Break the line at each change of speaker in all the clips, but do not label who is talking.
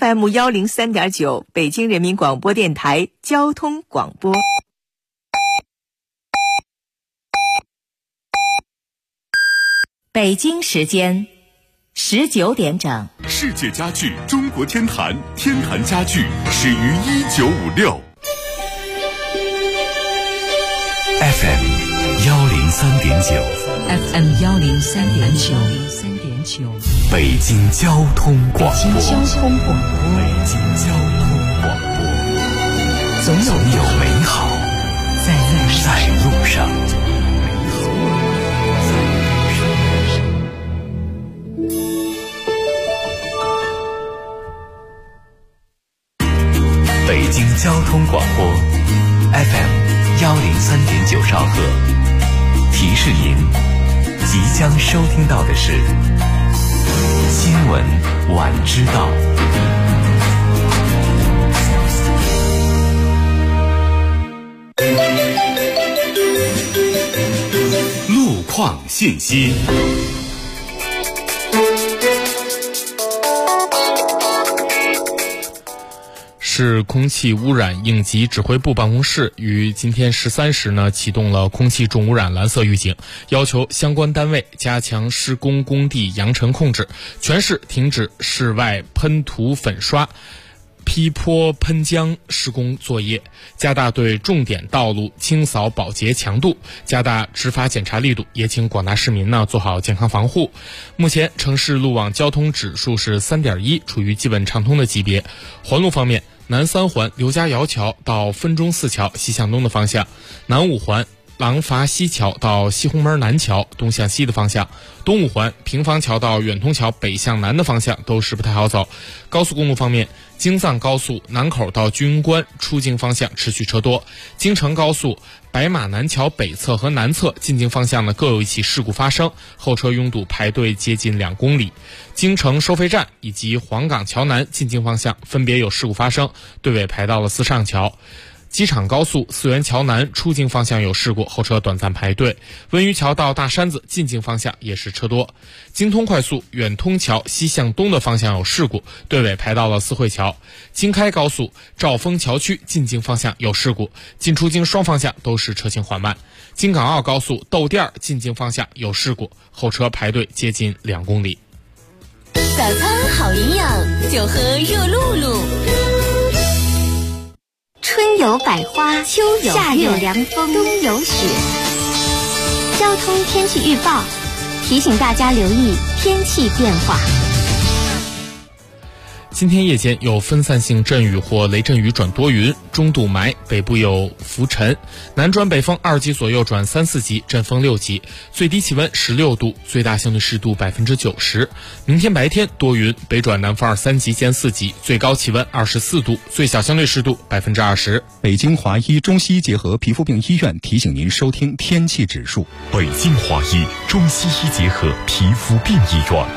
FM103.9，北京人民广播电台交通广播。北京时间19点整。
世界家具中国天坛，天坛家具始于1956。FM
103.9，
北京交通广播，总有美好在路上。北京交通广播 FM 103.9兆赫，提示您即将收听到的是新闻晚知道。路况信息。
市空气污染应急指挥部办公室于今天13时呢启动了空气重污染蓝色预警，要求相关单位加强施工工地扬尘控制，全市停止室外喷涂粉刷、批泼喷浆施工作业，加大对重点道路清扫保洁强度，加大执法检查力度，也请广大市民呢做好健康防护。目前城市路网交通指数是 3.1， 处于基本畅通的级别。环路方面，南三环刘家窑桥到分钟寺桥西向东的方向，南五环廊坊西桥到西红门南桥东向西的方向，东五环平房桥到远通桥北向南的方向都是不太好走。高速公路方面，京藏高速南口到居庸关出境方向持续车多，京承高速白马南桥北侧和南侧进京方向呢各有一起事故发生，后车拥堵排队接近2公里。京承收费站以及黄岗桥南进京方向分别有事故发生，队尾排到了四上桥。机场高速四元桥南出京方向有事故，后车短暂排队。温榆桥到大山子进京方向也是车多。京通快速远通桥西向东的方向有事故，队尾排到了四惠桥。京开高速兆丰桥区进京方向有事故，进出京双方向都是车行缓慢。京港澳高速窦店进京方向有事故，后车排队接近2公里。
早餐好营养，就喝热露露。
春有百花，秋有夏有凉风，冬有雪。交通天气预报提醒大家留意天气变化。
今天夜间有分散性阵雨或雷阵雨转多云，中度霾，北部有浮尘，南转北风2级左右转3、4级，阵风6级，最低气温16度，最大相对湿度90%。明天白天多云，北转南风2、3级见4级，最高气温24度，最小相对湿度20%。
北京华医中西医结合皮肤病医院提醒您收听天气指数。
北京华医中西医结合皮肤病医院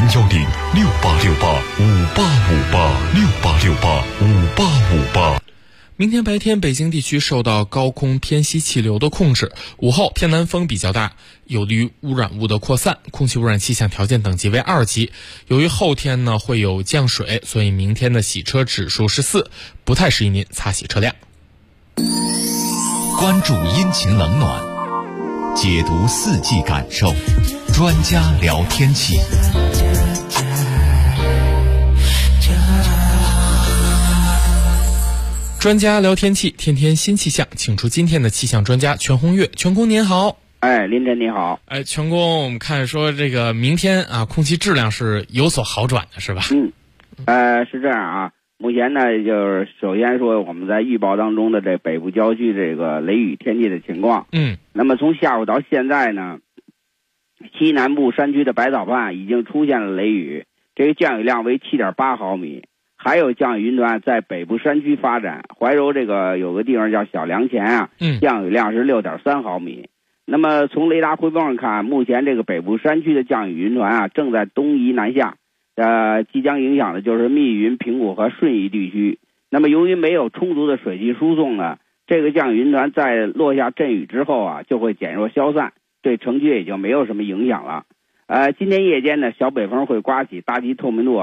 ，0106868586868685858。
明天白天，北京地区受到高空偏西气流的控制，午后偏南风比较大，有利于污染物的扩散，空气污染气象条件等级为2级。由于后天呢会有降水，所以明天的洗车指数是4，不太适宜您擦洗车辆。
关注阴晴冷暖，解读四季感受，专家聊天气。
专家聊天气，天天新气象，请出今天的气象专家全红月。全工您好。
林晨你好。
全工，我们看说这个明天啊，空气质量是有所好转的，是吧？
是这样啊。目前呢，就是首先说我们在预报当中的这北部郊区这个雷雨天气的情况。那么从下午到现在呢，西南部山区的百草畔已经出现了雷雨，这个降雨量为7.8毫米。还有降雨云团在北部山区发展，怀柔这个有个地方叫小梁前啊，降雨量是6.3毫米。那么从雷达汇报上看，目前这个北部山区的降雨云团啊正在东移南下，即将影响的就是密云、平谷和顺义地区。那么由于没有充足的水汽输送呢，这个降雨云团在落下阵雨之后啊就会减弱消散，对城区也就没有什么影响了。今天夜间呢，小北风会刮起，大气透明度啊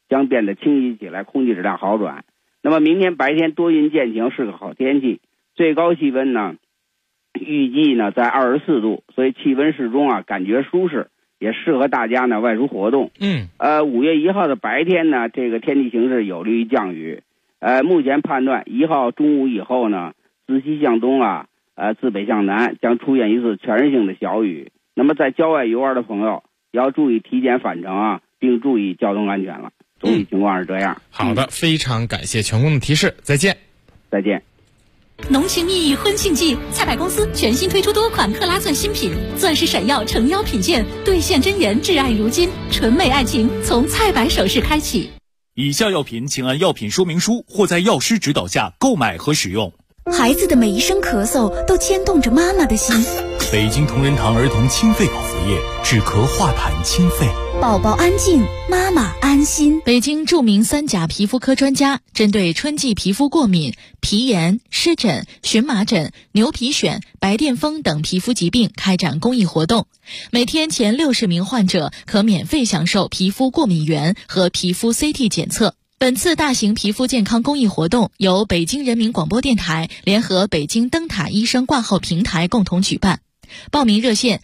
将变得清晰起来，空气质量好转。那么明天白天多云见晴，是个好天气，最高气温呢预计呢在24度，所以气温适中啊，感觉舒适，也适合大家呢外出活动。5月1号的白天呢，这个天气形势有利于降雨。目前判断1号中午以后呢，自西向东啊，自北向南将出现一次全日性的小雨。那么在郊外游玩的朋友要注意提前返程啊，并注意交通安全了。总体情况是这样。
好的，非常感谢全工的提示，再见。
再见。
浓情蜜意婚庆季，菜百公司全新推出多款克拉钻新品，钻石闪耀诚邀品鉴，兑现真言挚爱如今，纯美爱情从菜百首饰开启。
以下药品请按药品说明书或在药师指导下购买和使用。
孩子的每一声咳嗽都牵动着妈妈的心。
北京同仁堂儿童清肺口服液，止咳化痰清肺，
宝宝安静，妈妈安心。
北京著名3甲皮肤科专家针对春季皮肤过敏、皮炎、湿疹、荨麻疹、牛皮癣、白癜风等皮肤疾病开展公益活动，每天前60名患者可免费享受皮肤过敏原和皮肤 CT 检测。本次大型皮肤健康公益活动由北京人民广播电台联合北京灯塔医生挂号平台共同举办。报名热线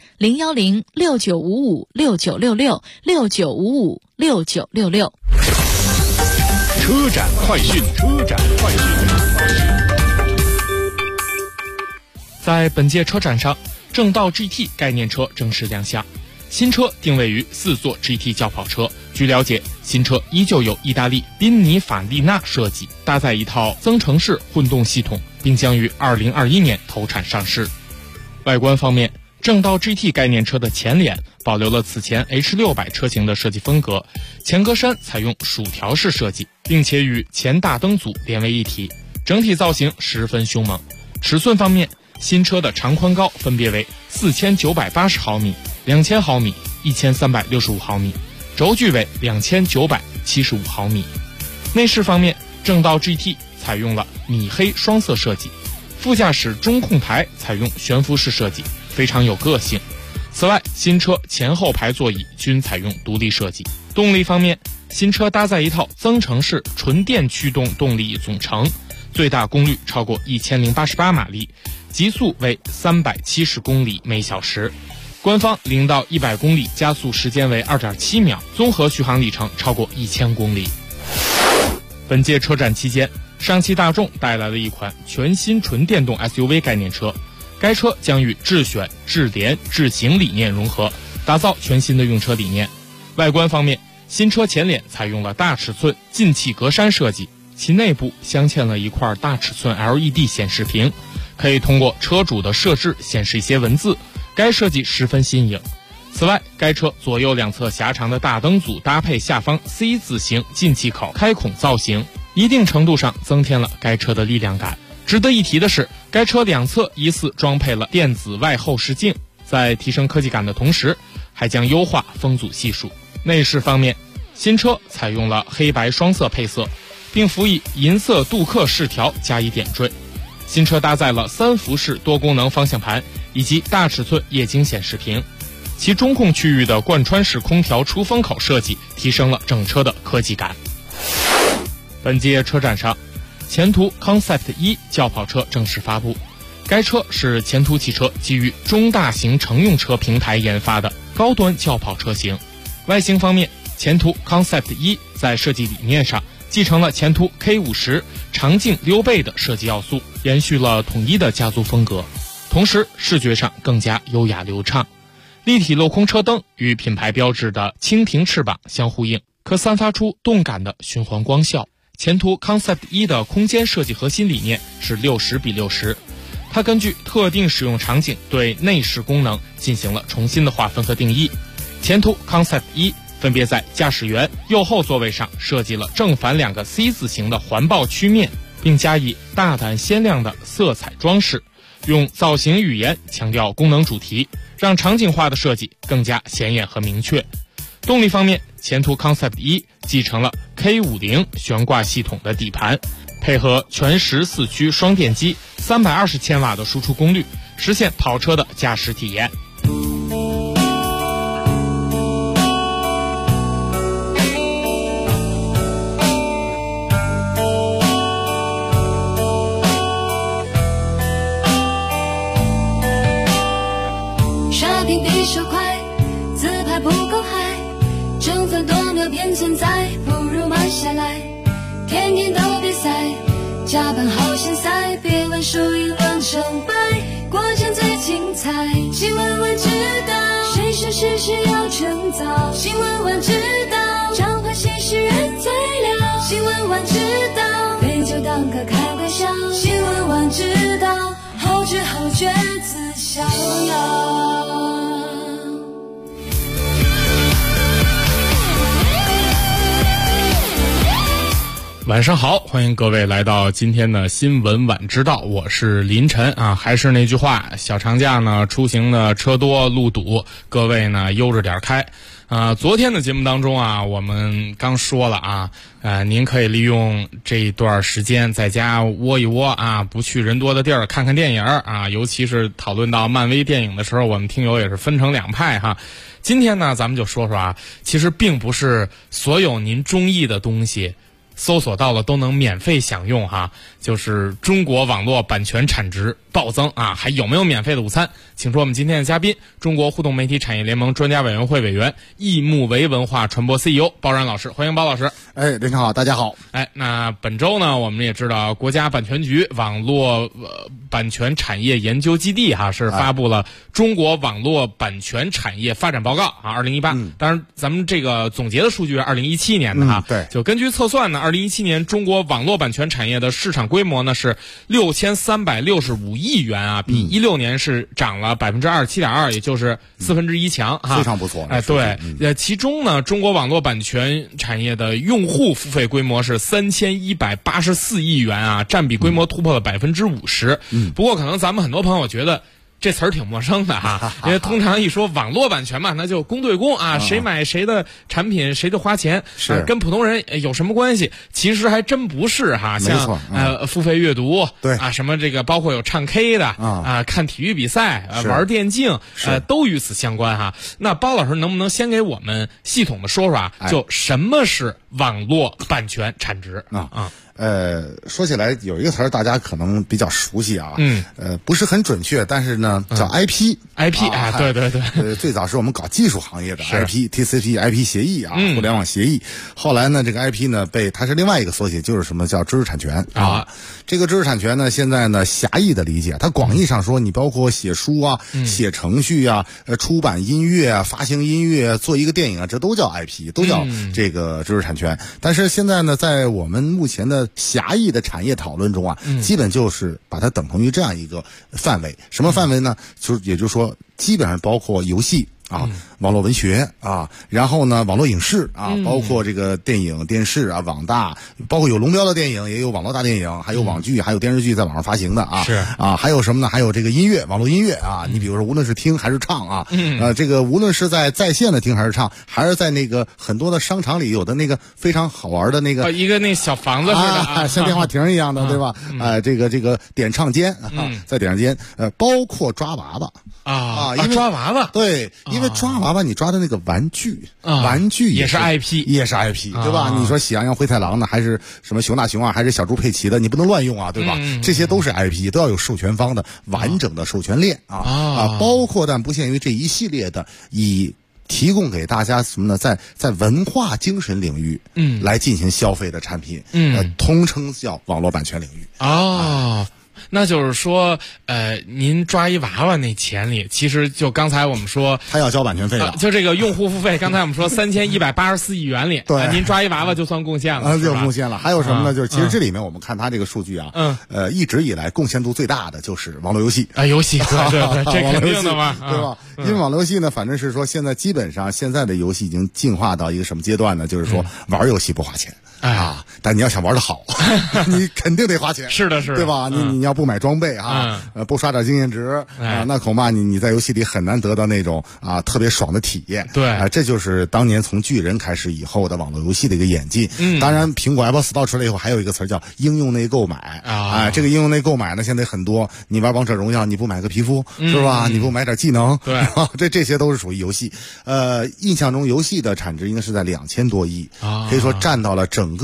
010-6955-6966
车展快讯。
在本届车展上，正道 GT 概念车正式亮相。新车定位于4座 GT 轿跑车。据了解，新车依旧由意大利宾尼法利纳设计，搭载一套增程式混动系统，并将于2021年投产上市。外观方面，正道 GT 概念车的前脸保留了此前 H600 车型的设计风格，前格栅采用薯条式设计，并且与前大灯组连为一体，整体造型十分凶猛。尺寸方面，新车的长宽高分别为4980毫米、2000毫米、1365毫米，轴距为2975毫米。内饰方面，正道 GT 采用了米黑双色设计，副驾驶中控台采用悬浮式设计，非常有个性。此外，新车前后排座椅均采用独立设计。动力方面，新车搭载一套增程式纯电驱动动力总成，最大功率超过1088马力，极速为370公里每小时。官方0到100公里加速时间为 2.7 秒，综合续航里程超过1000公里。本届车展期间，上汽大众带来了一款全新纯电动 SUV 概念车，该车将与智选、智联、智行理念融合，打造全新的用车理念。外观方面，新车前脸采用了大尺寸进气格栅设计，其内部镶嵌了一块大尺寸 LED 显示屏，可以通过车主的设置显示一些文字，该设计十分新颖。此外，该车左右两侧狭长的大灯组搭配下方 C 字形进气口开孔造型，一定程度上增添了该车的力量感。值得一提的是，该车两侧疑似装配了电子外后视镜，在提升科技感的同时，还将优化风阻系数。内饰方面，新车采用了黑白双色配色，并辅以银色镀铬饰条加以点缀。新车搭载了3辐式多功能方向盘以及大尺寸液晶显示屏，其中控区域的贯穿式空调出风口设计提升了整车的科技感。本届车展上，前途 Concept 1轿跑车正式发布，该车是前途汽车基于中大型乘用车平台研发的高端轿跑车型。外形方面，前途 Concept 1在设计理念上继承了前途 K50 长径溜背的设计要素，延续了统一的家族风格，同时视觉上更加优雅流畅。立体镂空车灯与品牌标志的蜻蜓翅膀相呼应，可散发出动感的循环光效。前途 Concept 1的空间设计核心理念是60:60，它根据特定使用场景对内饰功能进行了重新的划分和定义。前途 Concept 1分别在驾驶员右后座位上设计了正反2个 C 字形的环抱曲面，并加以大胆鲜亮的色彩装饰，用造型语言强调功能主题，让场景化的设计更加显眼和明确。动力方面，前途 Concept 1继承了 K50 悬挂系统的底盘，配合全时4驱双电机320千瓦的输出功率，实现跑车的驾驶体验。
现在，不如慢下来，天天都比赛，加班好现在，别问输赢论成败，过程最精彩。新闻晚知道，谁说事实要趁早？新闻晚知道，彰化新诗人最了。新闻晚知道，杯酒当歌开玩笑。新闻晚知道，后知后觉自逍遥。
晚上好，欢迎各位来到今天的新闻晚知道，我是林晨啊。还是那句话，小长假呢出行的车多路堵，各位呢悠着点开。昨天的节目当中啊，我们刚说了啊，您可以利用这一段时间在家窝一窝啊，不去人多的地儿看看电影啊，尤其是讨论到漫威电影的时候，我们听友也是分成两派哈。今天呢，咱们就说说啊，其实并不是所有您中意的东西搜索到了都能免费享用哈，就是中国网络版权产值暴增啊，还有没有免费的午餐？请出我们今天的嘉宾，中国互动媒体产业联盟专家委员会委员、易木维文化传播 CEO 包然老师，欢迎包老师。
林晨好，大家好。
那本周呢，我们也知道国家版权局网络版权产业研究基地哈是发布了中国网络版权产业发展报告啊，2018。当然，咱们这个总结的数据是2017年的哈。
对。
就根据测算呢，2017年中国网络版权产业的市场规模呢是6365亿元啊，比16年是涨了27.2%，也就是1/4强哈，
非常不错。
对，其中呢，中国网络版权产业的用户付费规模是3184亿元啊，占比规模突破了50%。不过可能咱们很多朋友觉得这词儿挺陌生的哈，因为通常一说网络版权嘛，那就公对公啊，谁买谁的产品谁就花钱，
是
跟普通人有什么关系？其实还真不是哈，像付费阅读，
对
啊，什么这个包括有唱 K 的看体育比赛玩电竞都与此相关哈。那包老师能不能先给我们系统的说说啊，就什么是网络版权产值啊？
说起来有一个词儿大家可能比较熟悉啊，不是很准确，但是呢叫 IP
啊，对，
最早是我们搞技术行业的 IP TCP IP 协议啊，互联网协议。后来呢，这个 IP 呢它是另外一个缩写，就是什么叫知识产权啊。这个知识产权呢，现在呢狭义的理解，它广义上说，你包括写书啊、写程序啊、出版音乐啊、发行音乐、做一个电影啊，这都叫 IP， 都叫这个知识产权。但是现在呢，在我们目前的狭义的产业讨论中啊，基本就是把它等同于这样一个范围。什么范围呢？也就是说，基本上包括游戏啊、网络文学啊，然后呢，网络影视啊，包括这个电影、电视啊、网大，包括有龙标的电影，也有网络大电影，还有网剧，还有电视剧在网上发行的啊。
是
啊，还有什么呢？还有这个音乐，网络音乐啊。你比如说，无论是听还是唱啊，这个无论是在线的听还是唱，还是在那个很多的商场里有的那个非常好玩的那个
一个那小房子似的，
像电话亭一样的，对吧？这个点唱间在点唱间，包括抓娃娃
因为抓娃娃，
对，因为抓娃娃你抓的那个玩具
也是 IP，
对吧？你说喜羊羊灰太狼呢，还是什么熊大熊二，还是小猪佩奇的，你不能乱用啊，对吧？这些都是 IP， 都要有授权方的完整的授权链包括但不限于这一系列的以提供给大家什么呢？在文化精神领域来进行消费的产品通称叫网络版权领域
那就是说，您抓一娃娃那钱里，其实就刚才我们说，
他要交版权费了，
就这个用户付费，刚才我们说3184亿元里，
对，
您抓一娃娃就算贡献了，
就贡献了。还有什么呢？就是其实这里面我们看他这个数据啊，一直以来贡献度最大的就是网络游戏
游戏，对，这肯定的嘛，
对吧？因为网络游戏呢，反正是说现在基本上现在的游戏已经进化到一个什么阶段呢？就是说玩游戏不花钱。但你要想玩得好，你肯定得花钱。
是的，
对吧？你要不买装备不刷点经验值那恐怕你在游戏里很难得到那种特别爽的体验。
对，
这就是当年从巨人开始以后的网络游戏的一个演进。当然，苹果 Apple Store 出来以后，还有一个词叫应用内购买这个应用内购买呢，现在很多，你玩王者荣耀，你不买个皮肤是吧？你不买点技能，
对，
这些都是属于游戏。印象中游戏的产值应该是在2000多亿，可以说占到了整个我们目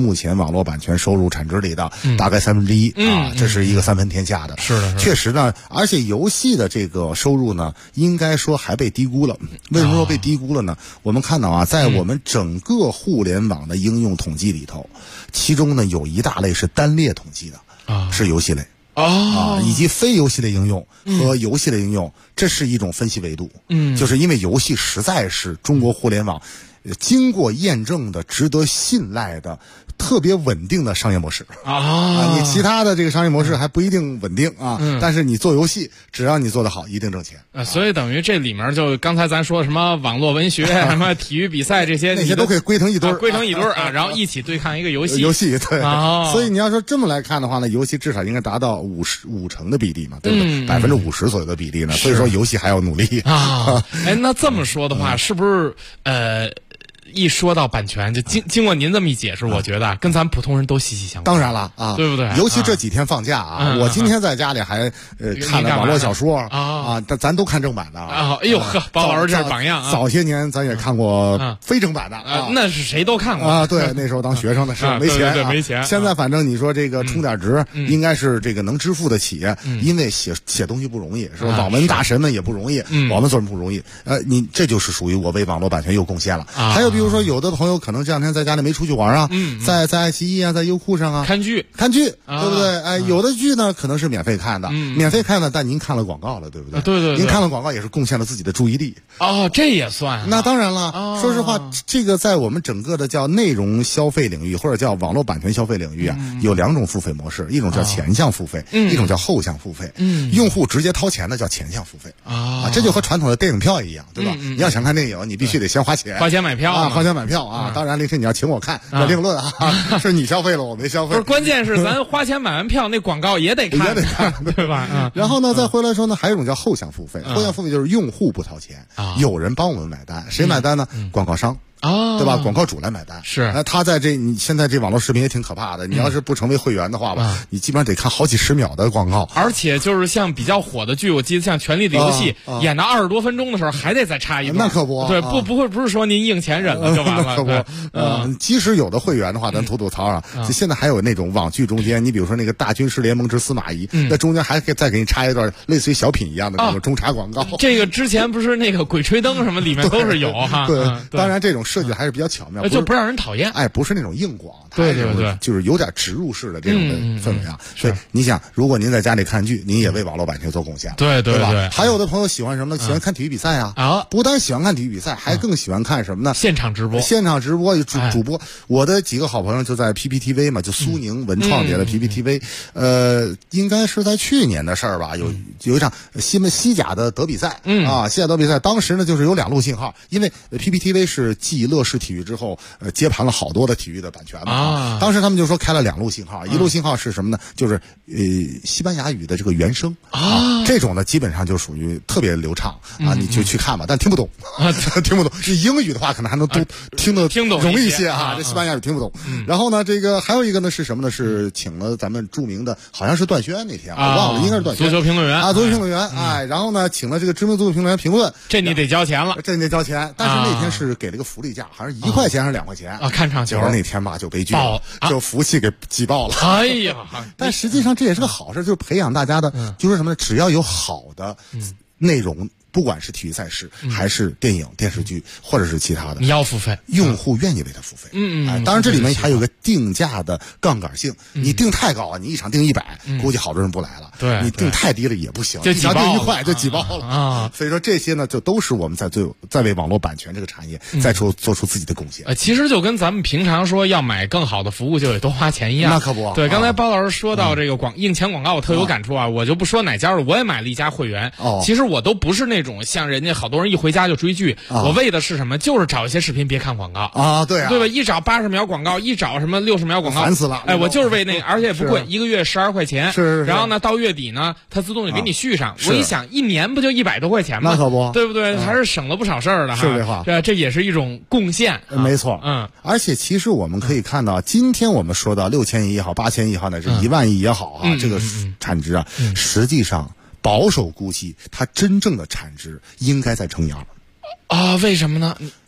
目前网络版权收入产值里的大概1/3啊，这是一个三分天下的。
是的，
确实呢，而且游戏的这个收入呢，应该说还被低估了。为什么说被低估了呢？我们看到啊，在我们整个互联网的应用统计里头，其中呢有一大类是单列统计的，是游戏类。以及非游戏类应用和游戏类应用，这是一种分析维度。就是因为游戏实在是中国互联网经过验证的、值得信赖的、特别稳定的商业模式你其他的这个商业模式还不一定稳定啊。但是你做游戏，只要你做得好，一定挣钱。
所以等于这里面就刚才咱说什么网络文学、什么体育比赛这些，
那些都可以归成一堆
啊，然后一起对抗一个游戏。
对。所以你要说这么来看的话呢，游戏至少应该达到50%的比例嘛，对不对？50%左右的比例呢。所以说游戏还要努力
那这么说的话，是不是一说到版权，就经过您这么一解释，我觉得跟咱普通人都息息相关。
当然了啊，
对不对？
尤其这几天放假我今天在家里还看了网络小说但咱都看正版的
哎呦呵，包老师这是榜样
早些年咱也看过非正版的
那是谁都看过
对，那时候当学生的时候没钱
对没钱。
现在反正你说这个充点值，应该是这个能支付得起，因为写东西不容易，是吧？网文大神们也不容易，网文做人不容易。你这就是属于我为网络版权有贡献了。还有比如说有的朋友可能这两天在家里没出去玩在爱奇艺在优酷上
看剧
对不对？有的剧呢可能是免费看的，但您看了广告了，对不对？
对，
您看了广告也是贡献了自己的注意力
这也算
那当然了说实话，这个在我们整个的叫内容消费领域或者叫网络版权消费领域有两种付费模式，一种叫前项付费，一种叫后项付费。用户直接掏钱的叫前项付费这就和传统的电影票一样，对吧？你要想看电影，你必须得先花钱
买票
花钱买票当然那天你要请我看那另论是你消费了我没消费。
不是，关键是咱花钱买完票那广告也得看对吧？
然后呢再回来说呢，还有一种叫后项付费。后项付费就是用户不掏钱有人帮我们买单。谁买单呢？广告商对吧？广告主来买单
是。
他在你现在这网络视频也挺可怕的，你要是不成为会员的话吧，你基本上得看好几十秒的广告。
而且就是像比较火的剧，我记得像《权力的游戏》演到20多分钟的时候，还得再插一段。
那可不，
对，不是说您硬钱忍了就完了。
可不，即使有的会员的话，咱吐槽就现在还有那种网剧中间，你比如说那个《大军师联盟之司马懿》，那中间还可以再给你插一段类似于小品一样的那种中插广告。
这个之前不是那个《鬼吹灯》什么里面都是有
对，当然这种设计还是比较巧妙，
就不让人讨厌。
不是那种硬广，
对，
就是有点植入式的这种的氛围所以你想，如果您在家里看剧，您也为网络版权做贡献了，
对
吧？还有的朋友喜欢什么呢？喜欢看体育比赛不但喜欢看体育比赛，还更喜欢看什么呢？
现场直播
主播。我的几个好朋友就在 PPTV 嘛，就苏宁文创节的 PPTV，应该是在去年的事儿吧，有一场西甲的德比赛西甲德比赛，当时呢就是有2路信号，因为 PPTV 是继乐视体育之后接盘了好多的体育的版权嘛当时他们就说开了2路信号，一路信号是什么呢？就是西班牙语的这个原声这种呢基本上就属于特别流畅你就去看吧，但听不懂听不懂。英语的话可能还能都听懂容易一些这西班牙语听不懂。然后呢这个还有一个呢是什么呢？是请了咱们著名的好像是段轩那天我忘了，应该是段轩
足球评论员
足球评论员然后呢请了这个知名足球评论员评论，
这你得交钱了，
这你得交钱。但是那天是给了个福利价，好像1块钱还是2块钱
看场球。
那天吧就悲剧了，就服务器给挤爆了。
哎呀，
但实际上这也是个好事，就是培养大家的就是什么呢？只要有好的内容，不管是体育赛事还是电影电视剧或者是其他的，
你要付费，
用户愿意为它付费。当然这里面还有个定价的杠杆性，你定太高你一场定100，估计好多人不来了。
对，
你定太低了也不行，
就
一场定1块就挤爆了所以说这些呢，就都是我们在为网络版权这个产业做出自己的贡献。
其实就跟咱们平常说要买更好的服务就得多花钱一样。
那可不。
对，刚才包老师说到这个硬钱广告，我特有感触我就不说哪家了，我也买了一家会员。其实我都不是那种像人家好多人一回家就追剧，我为的是什么？就是找一些视频别看广告
对
吧？一找80秒广告，一找什么60秒广告，
烦死了。
我就是为那个，而且也不贵，1个月12块钱。
是。
然后呢，到月底呢，它自动就给你续上。我一想，1年不就100多块钱吗？
那可不，
对不对？还是省了不少事儿的哈。
是这话，
这也是一种贡献。
没错。而且其实我们可以看到，今天我们说到6000亿也好，8000亿也好，乃至1万亿也好这个产值实际上保守估计它真正的产值应该在乘以2。
为什么呢？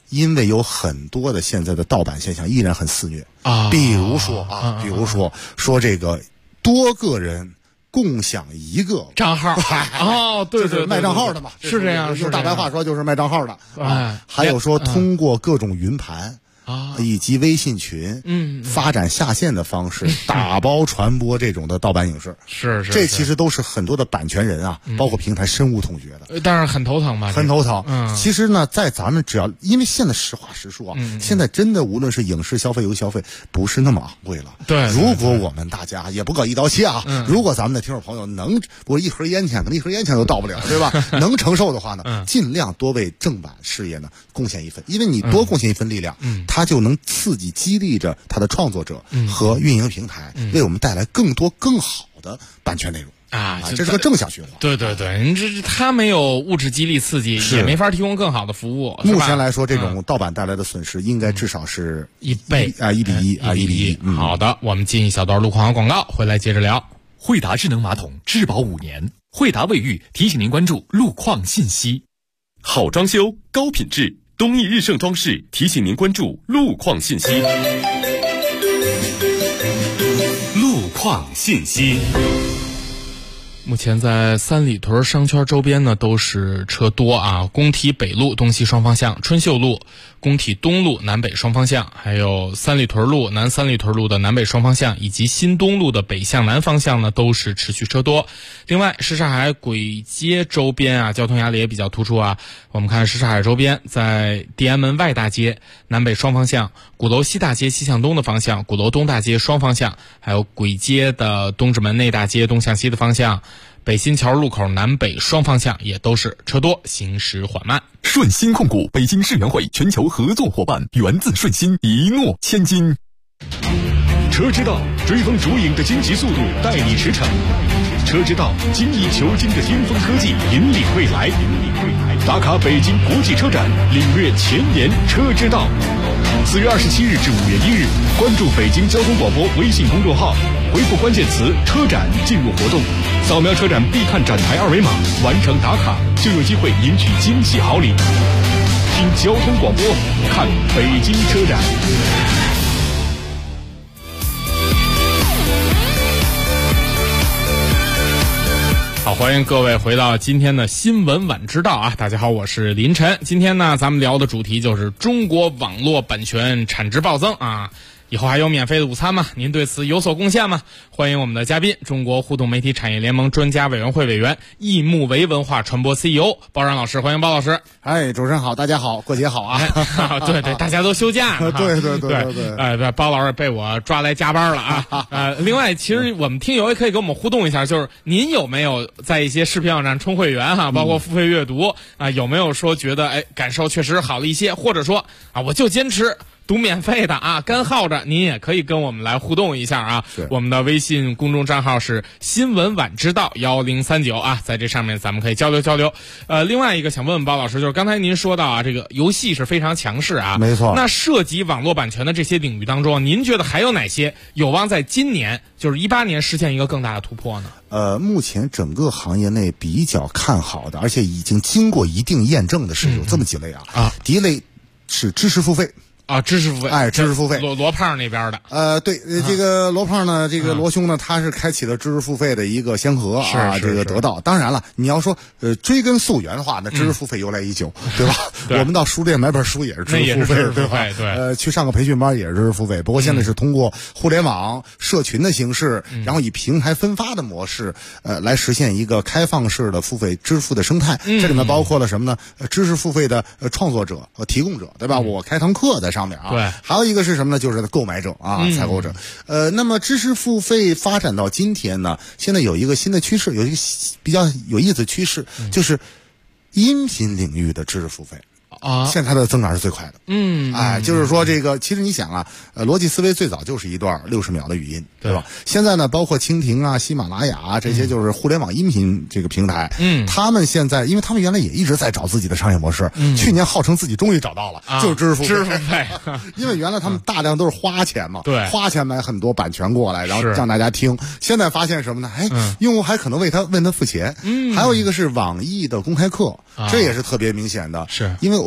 因为有很多的现在的盗版现象依然很肆虐啊，比如说这个多个人共享一个
账号哦，对对，
卖账号的嘛，
是这样，
用大白话说就是卖账号的啊。还有说通过各种云盘以及微信群，发展下线的方式，打包传播这种的盗版影视，
是，
这其实都是很多的版权人啊，包括平台深恶痛绝的，
但是很头疼吧？
很头疼。其实呢，在咱们只要因为现在实话实说啊，现在真的无论是影视消费、游戏消费，不是那么昂贵了。
对，
如果我们大家也不搞一刀切啊，如果咱们的听众朋友能，我一盒烟钱，可能一盒烟钱都到不了，对吧？能承受的话呢，尽量多为正版事业呢贡献一份，因为你多贡献一份力量，它就能刺激激励着他的创作者和运营平台，为我们带来更多更好的版权内容啊，这是个正向循环。
对对对，你这他没有物质激励刺激，也没法提供更好的服务。
目前来说，这种盗版带来的损失应该至少是
1倍啊，1比1。好的，我们进一小段路况和广告，回来接着聊。
惠达智能马桶质保5年，惠达卫浴提醒您关注路况信息。
好装修，高品质。东义日盛装饰提醒您关注路况信息。路况信息。
目前在三里屯商圈周边呢都是车多啊，工体北路东西双方向，春秀路、工体东路南北双方向，还有三里屯路、南三里屯路的南北双方向，以及新东路的北向南方向呢都是持续车多。另外，什刹海簋街周边啊，交通压力也比较突出啊。我们看什刹海周边，在地安门外大街南北双方向，鼓楼西大街西向东的方向，鼓楼东大街双方向，还有簋街的东直门内大街东向西的方向，北新桥路口南北双方向也都是车多，行驶缓慢。
顺鑫控股北京世园会全球合作伙伴，源自顺鑫，一诺千金。
车之道追风逐影的经济速度，带你驰骋。车之道精益求精的巅峰科技，引领未来。打卡北京国际车展，领略前沿车之道。4月27日至5月1日，关注北京交通广播微信公众号，回复关键词“车展”进入活动，扫描车展必看展台2维码，完成打卡就有机会赢取惊喜好礼。听交通广播，看北京车展。
好，欢迎各位回到今天的新闻晚知道啊！大家好，我是林晨。今天呢，咱们聊的主题就是中国网络版权产值暴增啊！以后还有免费的午餐吗？您对此有所贡献吗？欢迎我们的嘉宾，中国互动媒体产业联盟专家委员会委员、易木维文化传播 CEO 包然老师，欢迎包老师。
哎，主持人好，大家好，过节好啊！
对对，大家都休假呢。
对，
包老师被我抓来加班了啊！另外，其实我们听友也可以跟我们互动一下，就是您有没有在一些视频网站充会员哈，包括付费阅读啊，有没有说觉得感受确实好了一些，或者说啊，我就坚持读免费的啊，干耗着，您也可以跟我们来互动一下啊。我们的微信公众账号是新闻晚知道1039啊，在这上面咱们可以交流交流。另外一个想问问包老师，就是刚才您说到啊，这个游戏是非常强势啊，
没错。
那涉及网络版权的这些领域当中，您觉得还有哪些有望在今年，就是18年实现一个更大的突破呢？
目前整个行业内比较看好的，而且已经经过一定验证的是有这么几类啊。第一类是知识付费。
啊，知识付费，
知识付费，
罗胖那边的，
对，这个罗胖呢，这个罗兄呢，他是开启了知识付费的一个先河啊，这个得到。当然了，你要说追根溯源的话，那知识付费由来已久，对吧？我们到书店买本书也是知识付费，对吧？
对，
去上个培训班也是知识付费，不过现在是通过互联网社群的形式，然后以平台分发的模式，来实现一个开放式的付费支付的生态。这里面包括了什么呢？知识付费的创作者和提供者，对吧？我开堂课在上面啊，
对，
还有一个是什么呢？就是购买者啊，采购者。那么知识付费发展到今天呢，现在有一个新的趋势，有一个比较有意思的趋势，就是音频领域的知识付费。现在它的增长是最快的。就是说这个，其实你想啊，逻辑思维最早就是一段60秒的语音，对吧？现在呢，包括蜻蜓啊、喜马拉雅啊这些，就是互联网音频这个平台，他们现在，因为他们原来也一直在找自己的商业模式，去年号称自己终于找到了，就是知识付费。
知识付费，
因为原来他们大量都是花钱嘛，
对，
花钱买很多版权过来，然后让大家听。现在发现什么呢？用户还可能问他付钱。还有一个是网易的公开课，这也是特别明显的，
是
因为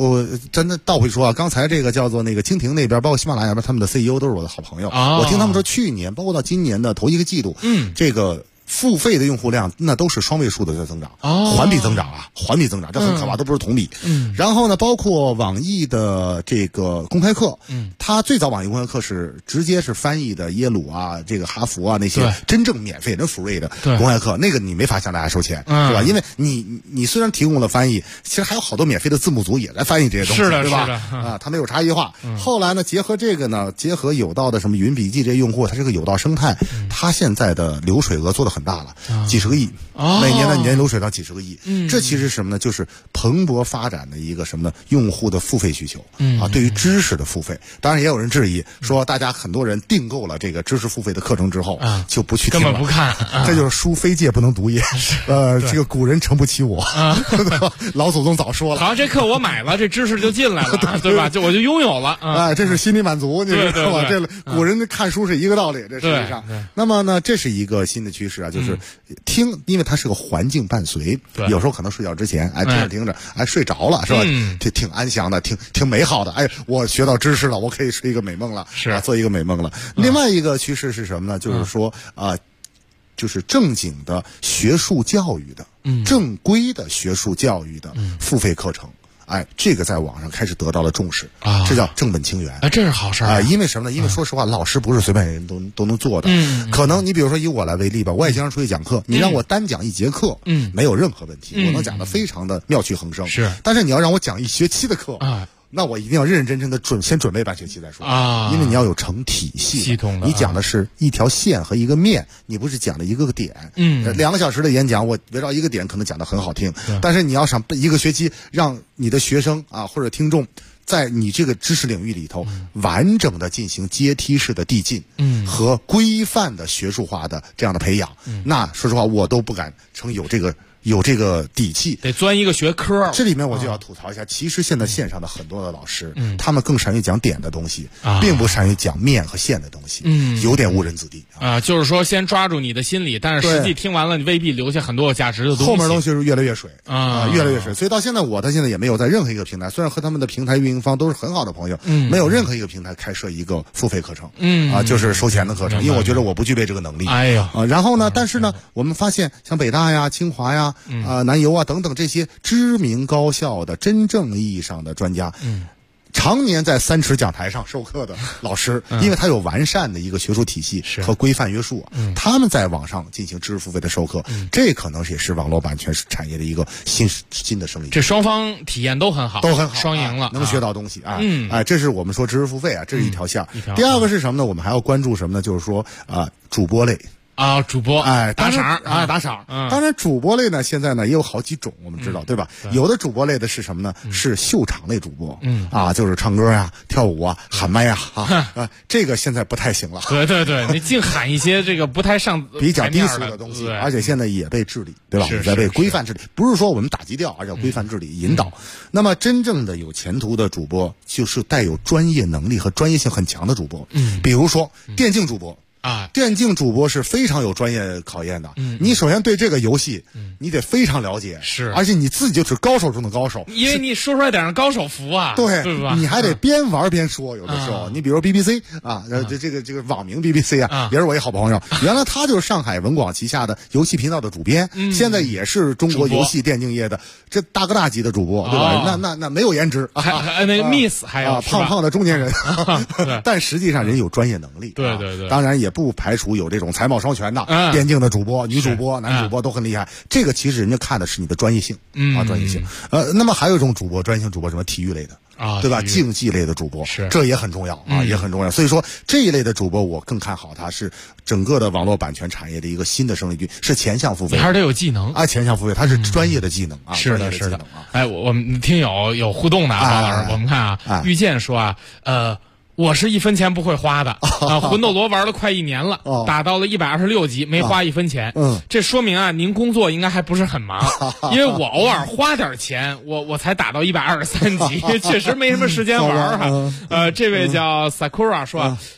我真的倒回说啊，刚才这个叫做那个蜻蜓那边，包括喜马拉雅那边，他们的 CEO 都是我的好朋友。我听他们说，去年包括到今年的头一个季度，这个付费的用户量那都是双位数的在增长，环比增长啊，环比增长，这很可怕，都不是同比。然后呢，包括网易的这个公开课，它最早网易公开课是直接是翻译的耶鲁啊、这个哈佛啊那些真正免费的 free 的公开课，那个你没法向大家收钱，是吧？因为你虽然提供了翻译，其实还有好多免费的字幕组也在翻译这些东西，对吧？啊，它没有差异化。后来呢，结合这个呢，结合有道的什么云笔记这些用户，它是个有道生态，它现在的流水额做得很大了，几十个亿，每年的年流水到几十个亿。这其实是什么呢？就是蓬勃发展的一个什么呢？用户的付费需求啊，对于知识的付费。当然也有人质疑说，大家很多人订购了这个知识付费的课程之后，就不去听了，
根本不看，
这就是书非借不能读也。这个古人诚不起我，老祖宗早说了。
好像这课我买了，这知识就进来了，对吧？我就拥有了。
哎，这是心理满足，你知道吧？这古人看书是一个道理，这实际上。那么呢，这是一个新的趋势啊，就是听，因为它是个环境伴随，有时候可能睡觉之前，哎，听着听着，哎，睡着了，是吧？这挺安详的，挺美好的。哎，我学到知识了，我可以睡一个美梦了，是啊，做一个美梦了。另外一个趋势是什么呢？就是说就是正经的学术教育的，正规的学术教育的付费课程。哎，这个在网上开始得到了重视啊，这叫正本清源。
哎，这是好事啊！
因为什么呢？因为说实话，老师不是随便人都能做的。可能你比如说以我来为例吧，我也经常出去讲课，你让我单讲一节课，没有任何问题，我能讲得非常的妙趣横生。是，但是你要让我讲一学期的课啊。那我一定要认认真真的先准备半学期再说啊，因为你要有成体系统的，你讲的是一条线和一个面，你不是讲的一个点。2个小时的演讲，我围绕一个点可能讲得很好听，但是你要想一个学期让你的学生啊或者听众在你这个知识领域里头完整的进行阶梯式的递进，和规范的学术化的这样的培养，那说实话我都不敢称有这个底气，
得钻一个学科。
这里面我就要吐槽一下，其实现在线上的很多的老师，他们更善于讲点的东西，并不善于讲面和线的东西，有点误人子弟
啊。就是说，先抓住你的心理，但是实际听完了，你未必留下很多有价值的东西。
后面东西是越来越水啊，越来越水。所以到现在，我现在也没有在任何一个平台，虽然和他们的平台运营方都是很好的朋友，没有任何一个平台开设一个付费课程，就是收钱的课程，因为我觉得我不具备这个能力。
哎呀，
然后呢，但是呢，我们发现像北大呀、清华呀。南邮啊等等这些知名高校的真正意义上的专家，常年在3尺讲台上授课的老师，因为他有完善的一个学术体系和规范约束，他们在网上进行知识付费的授课，这可能也是网络版权产业的一个新的胜利。
这双方体验都很好，双赢了，
能学到东西啊！这是我们说知识付费啊，这是一条线。第二个是什么呢？我们还要关注什么呢？就是说主播类。
主播打赏
打赏。当然主播类呢，现在呢也有好几种，我们知道对吧？有的主播类的是什么呢？是秀场类主播，就是唱歌啊、跳舞啊、喊麦啊，这个现在不太行了。
对，你净喊一些这个不太上
比较低俗的东西，而且现在也被治理，对吧？也在被规范治理，不是说我们打击掉，而且规范治理引导。那么真正的有前途的主播，就是带有专业能力和专业性很强的主播，比如说电竞主播。电竞主播是非常有专业考验的。你首先对这个游戏，你得非常了解，而且你自己就是高手中的高手，
因为你说出来得让高手服啊，对吧？
你还得边玩边说，有的时候，你比如 BBC 这个网名 BBC 啊，也是我一好朋友，原来他就是上海文广旗下的游戏频道的主编，现在也是中国游戏电竞业的这大哥大级的主播，对吧？那没有颜值，
那个 Miss 还有
胖胖的中年人，但实际上人有专业能力，
对，
当然也不排除有这种才貌双全的电竞的主播、女主播、男主播都很厉害。这个其实人家看的是你的专业性专业性。那么还有一种主播，专业性主播，什么体育类的对吧？竞技类的主播，这也很重要也很重要。所以说这一类的主播，我更看好它是整个的网络版权产业的一个新的胜利军，是前项付费，
还是得有技能
前项付费，它是专业的技能
是的。哎，我们听友有互动的王老师，我们看遇见说我是1分钱不会花的魂斗罗玩了快1年了，打到了126级，没花1分钱。这说明您工作应该还不是很忙，因为我偶尔花点钱，我才打到123级，确实没什么时间玩这位叫 Sakura 说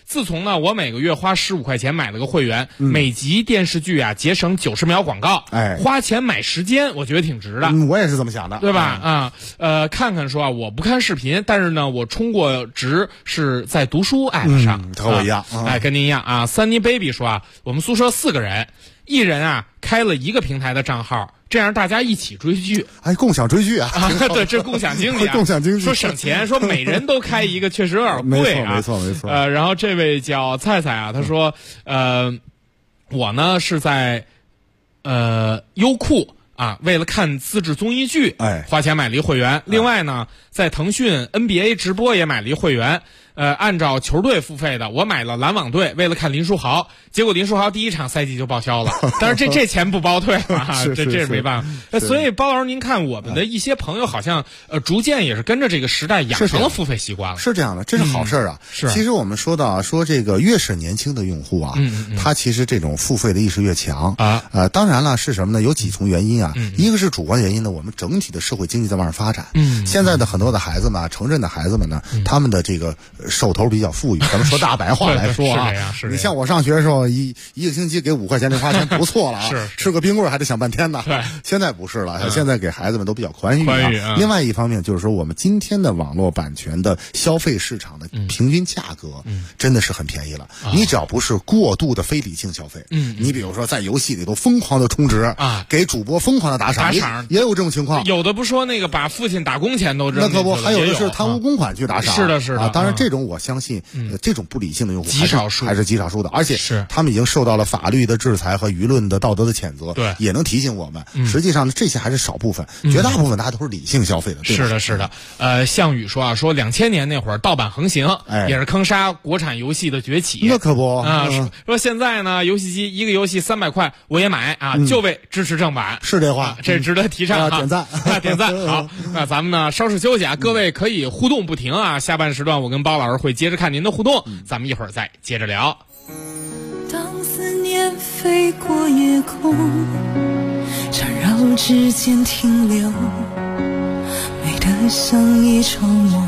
自从呢我每个月花15块钱买了个会员，每集电视剧啊节省90秒广告，花钱买时间，我觉得挺值的。
我也是这么想的，
对吧？看看说啊，我不看视频，但是呢我充过值是在读书 app 上，
和我一样，
跟您一样啊。Sunny Baby 说啊，我们宿舍4个人，一人啊开了一个平台的账号，这样大家一起追剧，
共享追剧啊！
对，这共享经济啊，
共享经济，
说省钱，说每人都开一个，确实有点贵啊。
没错。
然后这位叫菜菜啊，他说，我呢是在优酷啊，为了看自制综艺剧，花钱买了一会员。另外呢，在腾讯 NBA 直播也买了一会员。按照球队付费的，我买了篮网队，为了看林书豪，结果林书豪第1场赛季就报销了，但是这钱不包退啊，这是没办法。所以包老师，您看我们的一些朋友好像逐渐也是跟着这个时代养成了付费习惯了，
是这样的，这是好事啊。
是，
其实我们说到说这个越是年轻的用户啊，他其实这种付费的意识越强啊。当然了，是什么呢？有几重原因啊。一个是主观原因呢，我们整体的社会经济在往上发展。现在的很多的孩子们，城镇的孩子们呢，他们的这个手头比较富裕，咱们说大白话来说啊，你像我上学的时候，一个星期给5块钱零花钱不错了啊，吃个冰棍还得想半天呢。现在不是了，现在给孩子们都比较宽裕啊。另外一方面就是说，我们今天的网络版权的消费市场的平均价格真的是很便宜了。你只要不是过度的非理性消费，你比如说在游戏里头疯狂的充值啊，给主播疯狂的打赏，也有这种情况。
有的不说那个把父亲打工钱都扔，
那可不，还有的是贪污公款去打赏。
是的，是的。
当然这种我相信，这种不理性的用户
极少数，
还是极少数的，而且
是他
们已经受到了法律的制裁和舆论的道德的谴责。
对，
也能提醒我们，实际上这些还是少部分，绝大部分大家都是理性消费的。
是的，是的。项羽说啊，说2000年那会儿盗版横行，也是坑杀国产游戏的崛起。
那可不
啊，说现在呢，游戏机一个游戏300块我也买啊，就为支持正版。
是这话，
这值得提倡啊，
点赞，
点赞。好，那咱们呢稍事休息啊，各位可以互动不停啊。下半时段我跟包老师会接着看您的互动，咱们一会儿再接着聊。
当思念飞过夜空，缠绕指尖停留，美得像一场梦。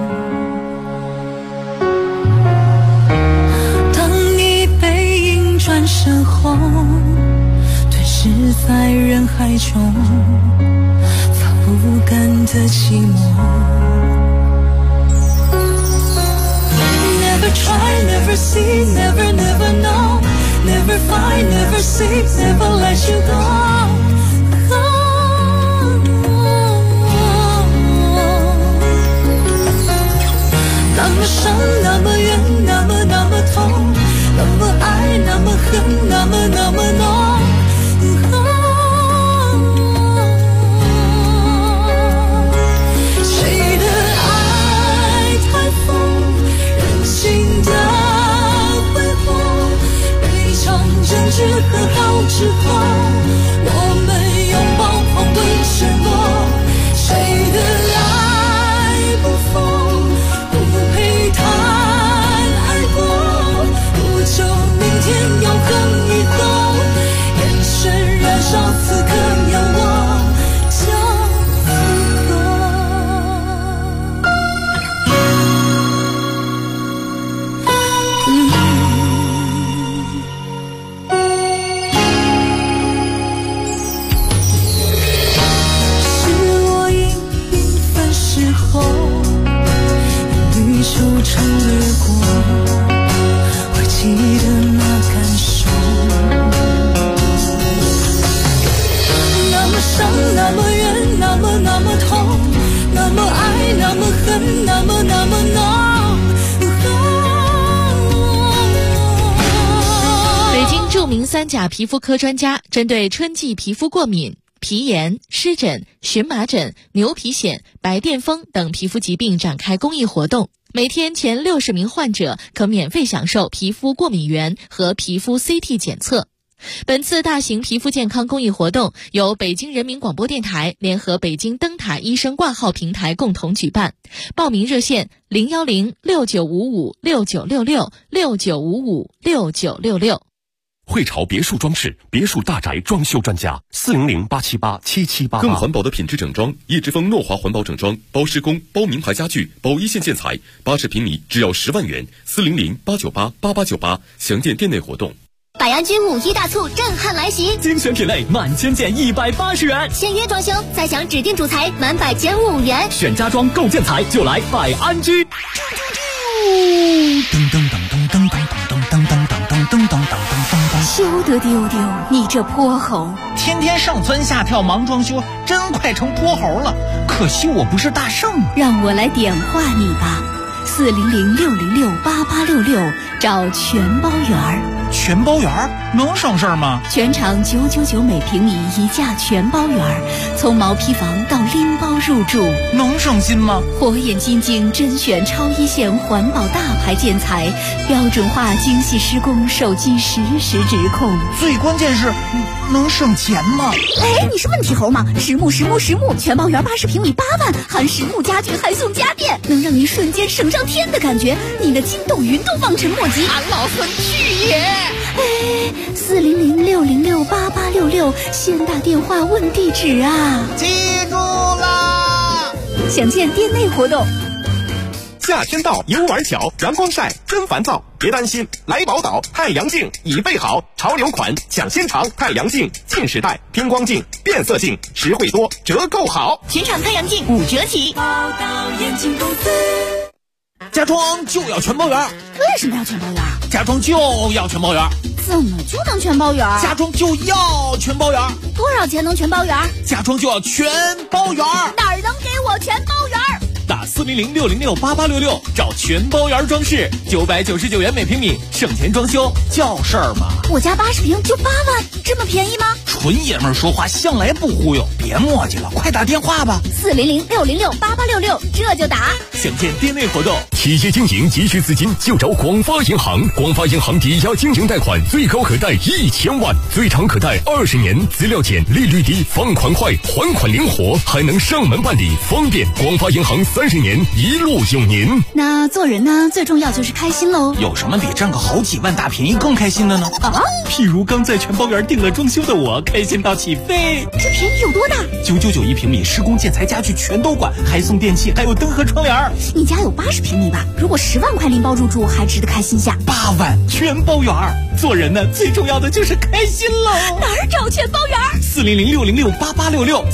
当你背影转身后，吞噬在人海中，发不干的寂寞。Never try, never see, never know, never find, never seek, never let you go. 那么伤，那么远，那么痛，那么爱，那么恨，那么浓。谁的爱太疯？心的挥霍，一场争执和好之后，我们拥抱狂奔沉默。谁的爱不疯，不配谈爱过，不求明天永恒以后，眼神燃烧此刻要我成掠过，会记得那感受，那么伤，那么远，那么痛，那么爱，那么恨，那么浓。
北京著名3甲皮肤科专家针对春季皮肤过敏、皮炎、湿疹、荨麻疹、牛皮癣、白癜风等皮肤疾病展开公益活动。每天前60名患者可免费享受皮肤过敏原和皮肤 CT 检测。本次大型皮肤健康公益活动由北京人民广播电台联合北京灯塔医生挂号平台共同举办。报名热线0106955696669556966。
汇潮别墅装饰，别墅大宅装修专家，400-878-7788。更环保的品质整装，叶之峰诺华环保整装，包施工、包名牌家具、包一线建材，80平米只要10万元，400-898-8898。详见店内活动。
百安居5一大促震撼来袭，
精选品类满千件180元，
签约装修再享指定主材满100减5元，
选家装购建材就来百安居。
噔噔噔噔噔噔噔噔噔噔噔噔噔噔，
休得丢丢，你这泼猴！
天天上蹿下跳忙装修，真快成泼猴了。可惜我不是大圣，
让我来点化你吧。400-606-8866，找全包园。
全包园能省事儿吗？
全场999每平米一价全包园，从毛坯房到拎包入住，
能省心吗？
火眼金睛甄选超一线环保大牌建材，标准化精细施工，手机实时直控。
最关键是能省钱吗？
哎，你是问题猴吗？实木全包园80平米8万，含实木家具还送家电，能让你瞬间省上天的感觉。你的筋斗云都望尘莫及，
俺老孙去也！
哎，400-606-8866，先打电话问地址啊！
记住啦！
详见店内活动。
夏天到，游玩巧，阳光晒真烦躁，别担心，来宝岛太阳镜已备好，潮流款抢先尝，太阳镜近视带偏光镜变色镜，实惠多，折扣好，
全场太阳镜5折起。
宝岛眼镜公司，
家装就要全包园。
为什么要全包园？
家装就要全包园。
怎么就能全包园？
家装就要全包园。
多少钱能全包园？
家装就要全包园。
哪儿能给我全包园？
打400-606-8866，找全包园装饰，999元每平米，省钱装修叫事儿嘛。
我家80平就8万，这么便宜吗？
纯爷们儿说话向来不忽悠，别磨叽了，快打电话吧。
400-606-8866，这就打。
详见店内活动。
企业经营急需资金，就找广发银行。广发银行抵押经营贷款最高可贷1000万，最长可贷20年，资料简，利率低，放款快，还款灵活，还能上门办理，方便。广发银行30年一路有您。
那做人呢，最重要就是开心喽。
有什么比挣个好几万大便宜更开心的呢？
啊，
譬如刚在全包园定了装修的我，开心到起飞。
这便宜有多大
？999一平米，施工建材家具全都管，还送电器，还有灯和窗帘。
你家有80平米吧？如果10万块拎包入住，还值得开心下。
8万全包园，做人呢，最重要的就是开心喽。
哪儿找全包园
？400-606-8866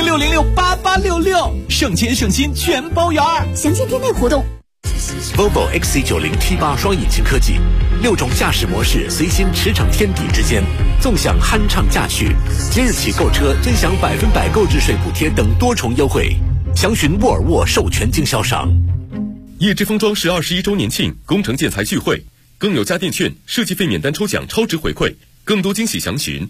400-606-8866，省钱省心全包园。
详见店内活动。
Volvo XC90 T8 双引擎科技，6种驾驶模式随心驰骋天地之间，纵享酣畅驾趣。即日起购车尊享100%购置税补贴等多重优惠，详询沃尔沃授权经销商。
叶之峰装饰21周年庆工程建材聚会，更有家电券、设计费免单抽奖超值回馈，更多惊喜详询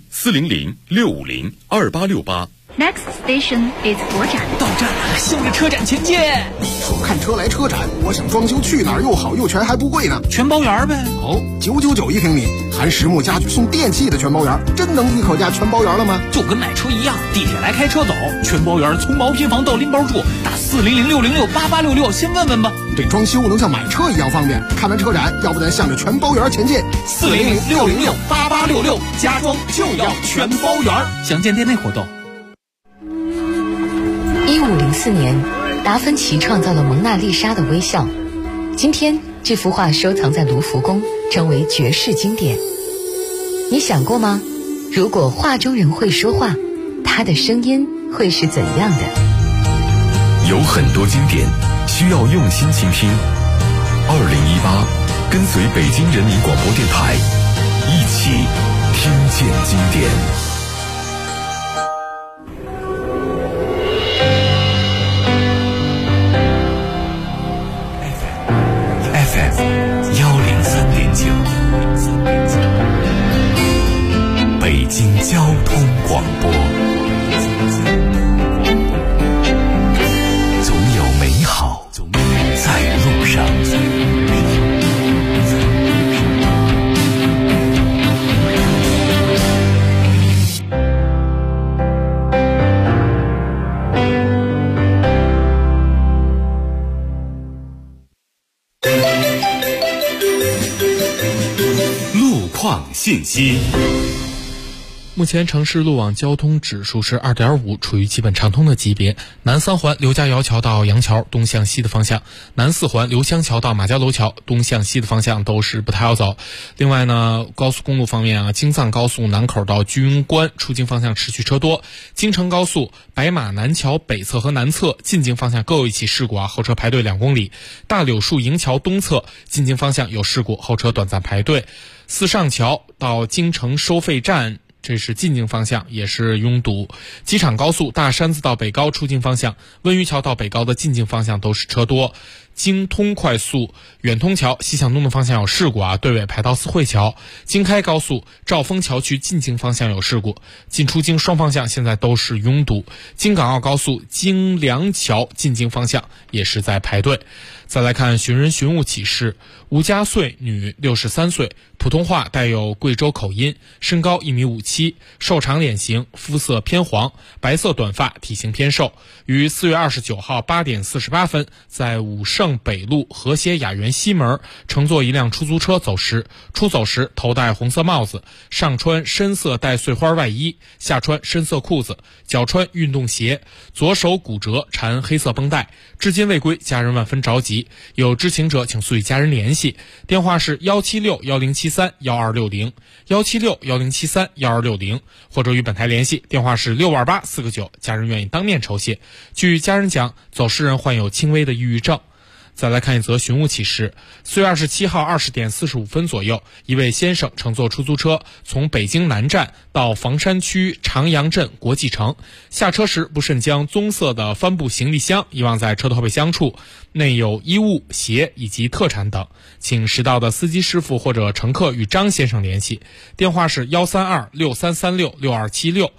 400-650-2868。
Next station is 国展。
到站了，向着车展前进。
说看车来车展，我想装修去哪儿又好又全还不贵呢？
全包园呗。
哦，999一平米，含实木家具送电器的全包园，真能一口价全包园了吗？
就跟买车一样，地铁来开车走，全包园从毛坯房到拎包住，打400-606-8866，先问问吧。
这装修能像买车一样方便。看完车展，要不咱向着全包园前进。
400-606-8866，家装就要全包园。详见店内活动。
1504年，达芬奇创造了蒙娜丽莎的微笑。今天，这幅画收藏在卢浮宫，成为绝世经典。你想过吗？如果画中人会说话，他的声音会是怎样的？
有很多经典需要用心倾听。2018，跟随北京人民广播电台，一起听见经典。北京交通广播，总有美好在路上。路况信
信息。
目前城市路网交通指数是 2.5， 处于基本畅通的级别。南3环刘家窑桥到杨桥东向西的方向，南4环刘香桥到马家楼桥东向西的方向都是不太好走。另外呢，高速公路方面啊，京藏高速南口到居庸关出京方向持续车多，京承高速白马南桥北侧和南侧进京方向各有一起事故啊，后车排队2公里。大柳树营桥东侧进京方向有事故，后车短暂排队。四上桥到京承收费站这是进京方向也是拥堵。机场高速大山子到北高出京方向，温榆桥到北高的进京方向都是车多。京通快速远通桥西向东的方向有事故啊，队尾排到四惠桥。京开高速兆丰桥区进京方向有事故，进出京双方向现在都是拥堵。京港澳高速京梁桥进京方向也是在排队。再来看寻人寻物启事，吴家穗，女，63岁，普通话带有贵州口音，身高1.57米，瘦长脸型，肤色偏黄，白色短发，体型偏瘦，于4月29号8点48分在武胜北路和谐雅园西门乘坐一辆出租车走失，出走时头戴红色帽子，上穿深色带碎花外衣，下穿深色裤子，脚穿运动鞋，左手骨折缠黑色绷带，至今未归，家人万分着急。有知情者请速与家人联系，电话是176-1073-1260 176-1073-1260，或者与本台联系，电话是628-499，家人愿意当面酬谢。据家人讲，走失人患有轻微的抑郁症。再来看一则寻物启事，4月27号20点45分左右，一位先生乘坐出租车从北京南站到房山区长阳镇国际城，下车时不慎将棕色的帆布行李箱遗忘在车头备箱处，内有衣物、鞋以及特产等，请识到的司机师傅或者乘客与张先生联系，电话是132-6336-6276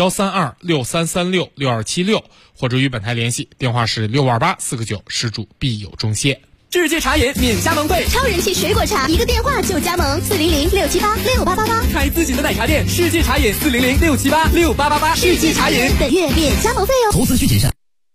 132-6336-6276，或者与本台联系，电话是628-499，失主必有重谢。
世界茶饮免加盟费，
超人气水果茶，一个电话就加盟，400-678-6888。
开自己的奶茶店，世界茶饮400-678-6888。世界茶饮
本月免加盟费哦。
投资需谨慎。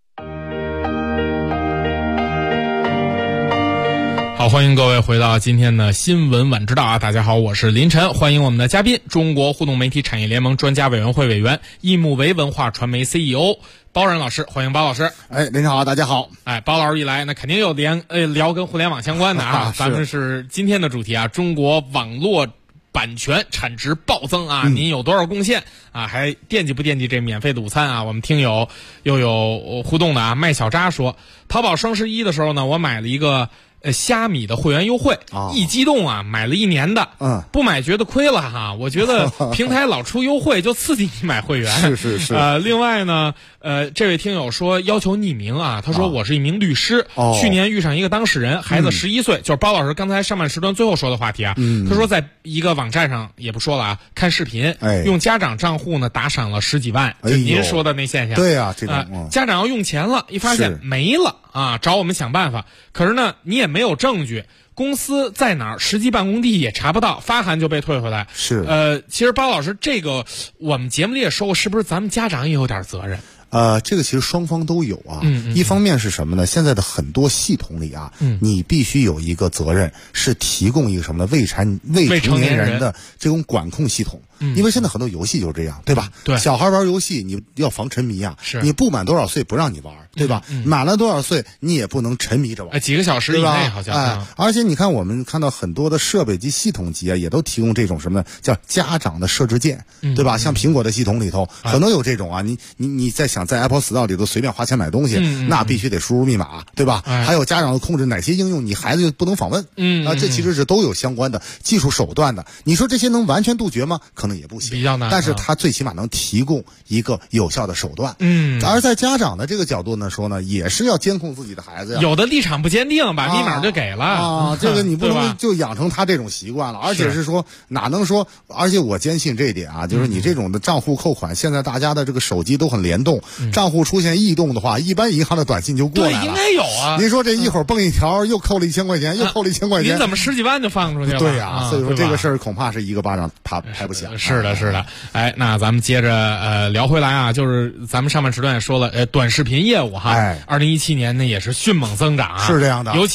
好，欢迎各位回到今天的新闻晚知道啊！大家好，我是林晨，欢迎我们的嘉宾，中国互动媒体产业联盟专家委员会委员、易木维文化传媒 CEO 包然老师，欢迎包老师。
林晨好，大家好。
包老师一来，那肯定有聊跟互联网相关的啊。咱们是今天的主题啊，中国网络版权产值暴增啊！您有多少贡献啊？还惦记不惦记这免费的午餐啊？我们听友又有互动的啊，麦小扎说，淘宝双11的时候呢，我买了一个虾米的会员优惠，一激动啊，买了1年的，不买觉得亏了哈。我觉得平台老出优惠就刺激你买会员。
是。
另外呢，这位听友说要求匿名啊，他说我是一名律师，去年遇上一个当事人，孩子11岁，就是包老师刚才上半时段最后说的话题啊。他说在一个网站上也不说了啊，看视频，用家长账户呢打赏了10几万，就您说的那现象。
对啊，这种
家长要用钱了，一发现没了啊，找我们想办法。可是呢，你也没有证据，公司在哪儿，实际办公地也查不到，发函就被退回来。
是，
其实包老师，这个我们节目里也说过，是不是咱们家长也有点责任？
这个其实双方都有啊。一方面是什么呢？现在的很多系统里啊，你必须有一个责任，是提供一个什么呢？未成年人的这种管控系统。因为现在很多游戏就是这样，对吧？
对，
小孩玩游戏你要防沉迷啊。
是，
你不满多少岁不让你玩，对吧？满了多少岁你也不能沉迷着玩。
几个小时以内好像。
而且你看，我们看到很多的设备及系统级啊，也都提供这种什么呢？叫家长的设置键，对吧？像苹果的系统里头很多有这种啊，你在想在 Apple Store 里头随便花钱买东西，那必须得输入密码，对吧？还有家长的控制哪些应用你孩子就不能访问，这其实是都有相关的技术手段的。你说这些能完全杜绝吗？可能也不行，
比较难。
但是它最起码能提供一个有效的手段。而在家长的这个角度呢说呢，也是要监控自己的孩子呀。
有的立场不坚定，把密码就给了
啊，这个你不能就养成他这种习惯了。而且是说哪能说？而且我坚信这一点啊，就是你这种的账户扣款，现在大家的这个手机都很联动，账户出现异动的话，一般银行的短信就过来了。
对，应该有啊。
您说这一会儿蹦一条，又扣了1000块钱，又扣了1000块钱，
您怎么10几万就放出去了？
对呀，所以说这个事儿恐怕是一个巴掌拍不响。
是的。那咱们接着聊回来啊，就是咱们上半时段也说了，短视频业务哈，2017年呢也是迅猛增长啊，
是这样的。
尤其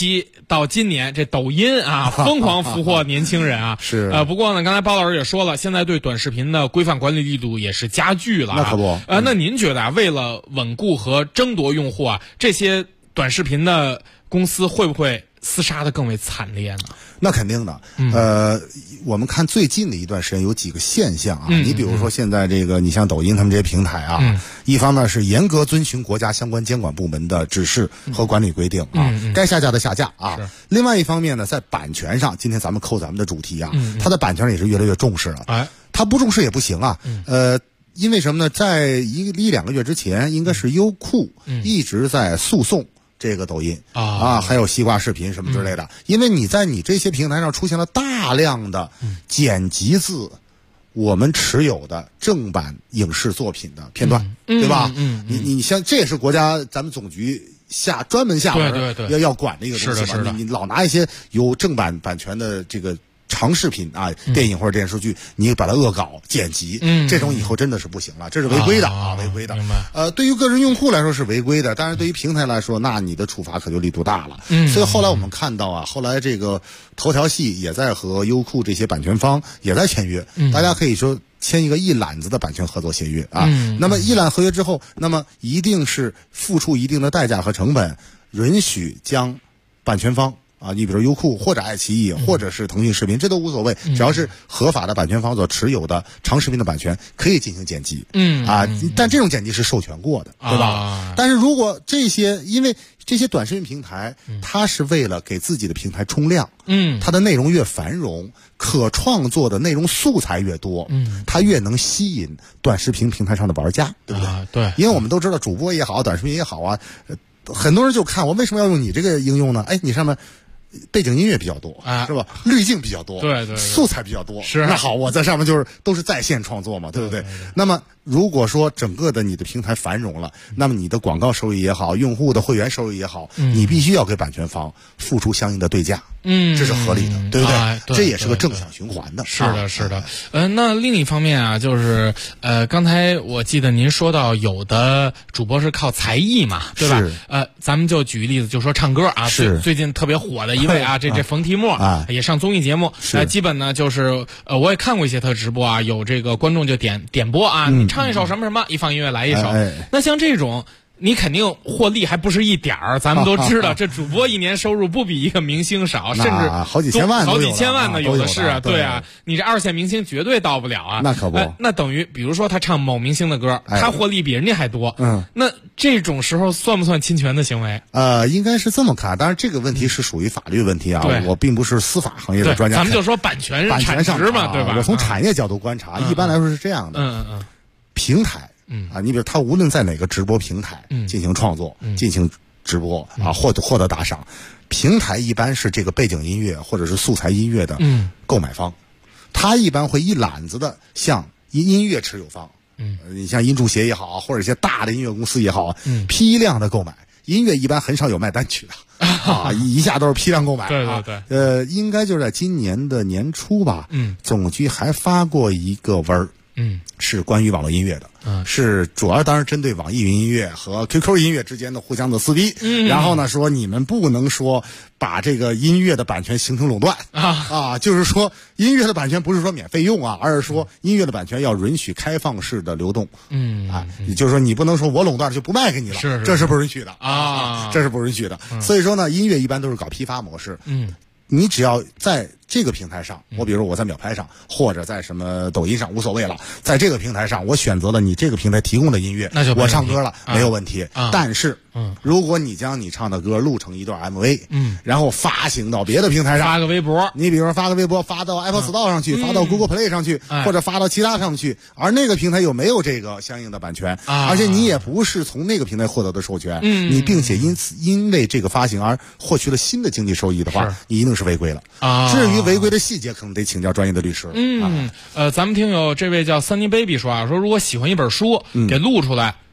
到今年，这抖音啊疯狂俘获年轻人啊。
是
不过呢，刚才包老师也说了，现在对短视频的规范管理力度也是加剧了。
那可不。
那您觉得啊，为了稳固和争夺用户啊，这些短视频的公司会不会厮杀的更为惨烈呢？
那肯定的。我们看最近的一段时间有几个现象啊。你比如说现在这个，你像抖音他们这些平台啊，一方面是严格遵循国家相关监管部门的指示和管理规定啊，该下架的下架啊。另外一方面呢，在版权上，今天咱们扣咱们的主题啊，它的版权也是越来越重视了。它不重视也不行啊。因为什么呢？在一两个月之前，应该是优酷一直在诉讼这个抖音还有西瓜视频什么之类的，因为你在你这些平台上出现了大量的剪辑自我们持有的正版影视作品的片段，对吧？你像这也是国家咱们总局专门下文要管的一个东西嘛。你老拿一些有正版版权的这个长视频啊，电影或者电视剧，你把它恶搞剪辑，这种以后真的是不行了，这是违规的违规的。对于个人用户来说是违规的，但是对于平台来说，那你的处罚可就力度大了。所以后来我们看到啊，后来这个头条系也在和优酷这些版权方也在签约，大家可以说签一个一揽子的版权合作协议啊。那么一揽合约之后，那么一定是付出一定的代价和成本，允许将版权方你比如优酷或者爱奇艺或者是腾讯视频，这都无所谓，只要是合法的版权方所持有的长视频的版权，可以进行剪辑。但这种剪辑是授权过的，对吧？但是如果因为这些短视频平台，它是为了给自己的平台冲量，它的内容越繁荣，可创作的内容素材越多，它越能吸引短视频平台上的玩家，对不对？
对，
因为我们都知道主播也好，短视频也好啊，很多人就看我为什么要用你这个应用呢？你上面背景音乐比较多是吧？滤镜比较多，
对，
素材比较多。
是
那好，我在上面都是在线创作嘛，对不对？那么如果说整个的你的平台繁荣了，那么你的广告收益也好，用户的会员收益也好，你必须要给版权方付出相应的对价。这是合理的，对不对？这也是个正向循环的。
是的。那另一方面啊，就是刚才我记得您说到有的主播是靠才艺嘛，对吧？咱们就举个例子，就说唱歌啊，最近特别火的一位啊，这冯提莫也上综艺节目，基本呢就是我也看过一些他直播啊，有这个观众就点播啊，你唱一首什么什么，一放音乐来一首。那像这种你肯定获利还不是一点儿，咱们都知道，这主播一年收入不比一个明星少，甚至
好几千万
的有的是啊，对啊，你这二线明星绝对到不了啊。
那可不，
那等于比如说他唱某明星的歌，他获利比人家还多，那这种时候算不算侵权的行为？
应该是这么看，当然这个问题是属于法律问题啊，我并不是司法行业的专家，
咱们就说版权产值嘛，对吧？
我从产业角度观察，一般来说是这样的，平台。你比如他无论在哪个直播平台进行创作、进行直播获得打赏，平台一般是这个背景音乐或者是素材音乐的购买方，他一般会一揽子的向音乐持有方，你像音著协也好，或者一些大的音乐公司也好，批量的购买。音乐一般很少有卖单曲的一下都是批量购买。
对。
应该就是在今年的年初吧，总局还发过一个文儿。是关于网络音乐的，是主要当然针对网易云音乐和 QQ 音乐之间的互相的撕逼，然后呢说你们不能说把这个音乐的版权形成垄断就是说音乐的版权不是说免费用而是说音乐的版权要允许开放式的流动，也就是说你不能说我垄断就不卖给你了，这是不允许的这是不允许的。所以说呢，音乐一般都是搞批发模式，你只要在这个平台上，我比如说我在秒拍上或者在什么抖音上无所谓了，在这个平台上我选择了你这个平台提供的音乐，我唱歌了没有问题。但是如果你将你唱的歌录成一段 MV，然后发行到别的平台上，
发个微博，
你比如说发个微博发到 Apple Store 上去，发到 Google Play 上去，或者发到其他上去，而那个平台又没有这个相应的版权，而且你也不是从那个平台获得的授权，你并且因为这个发行而获取了新的经济收益的话，你一定是违规了。至于违规的细节，可能得请教专业的律师了。
咱们听友这位叫 Sunny Baby 说说如果喜欢一本书，给录出来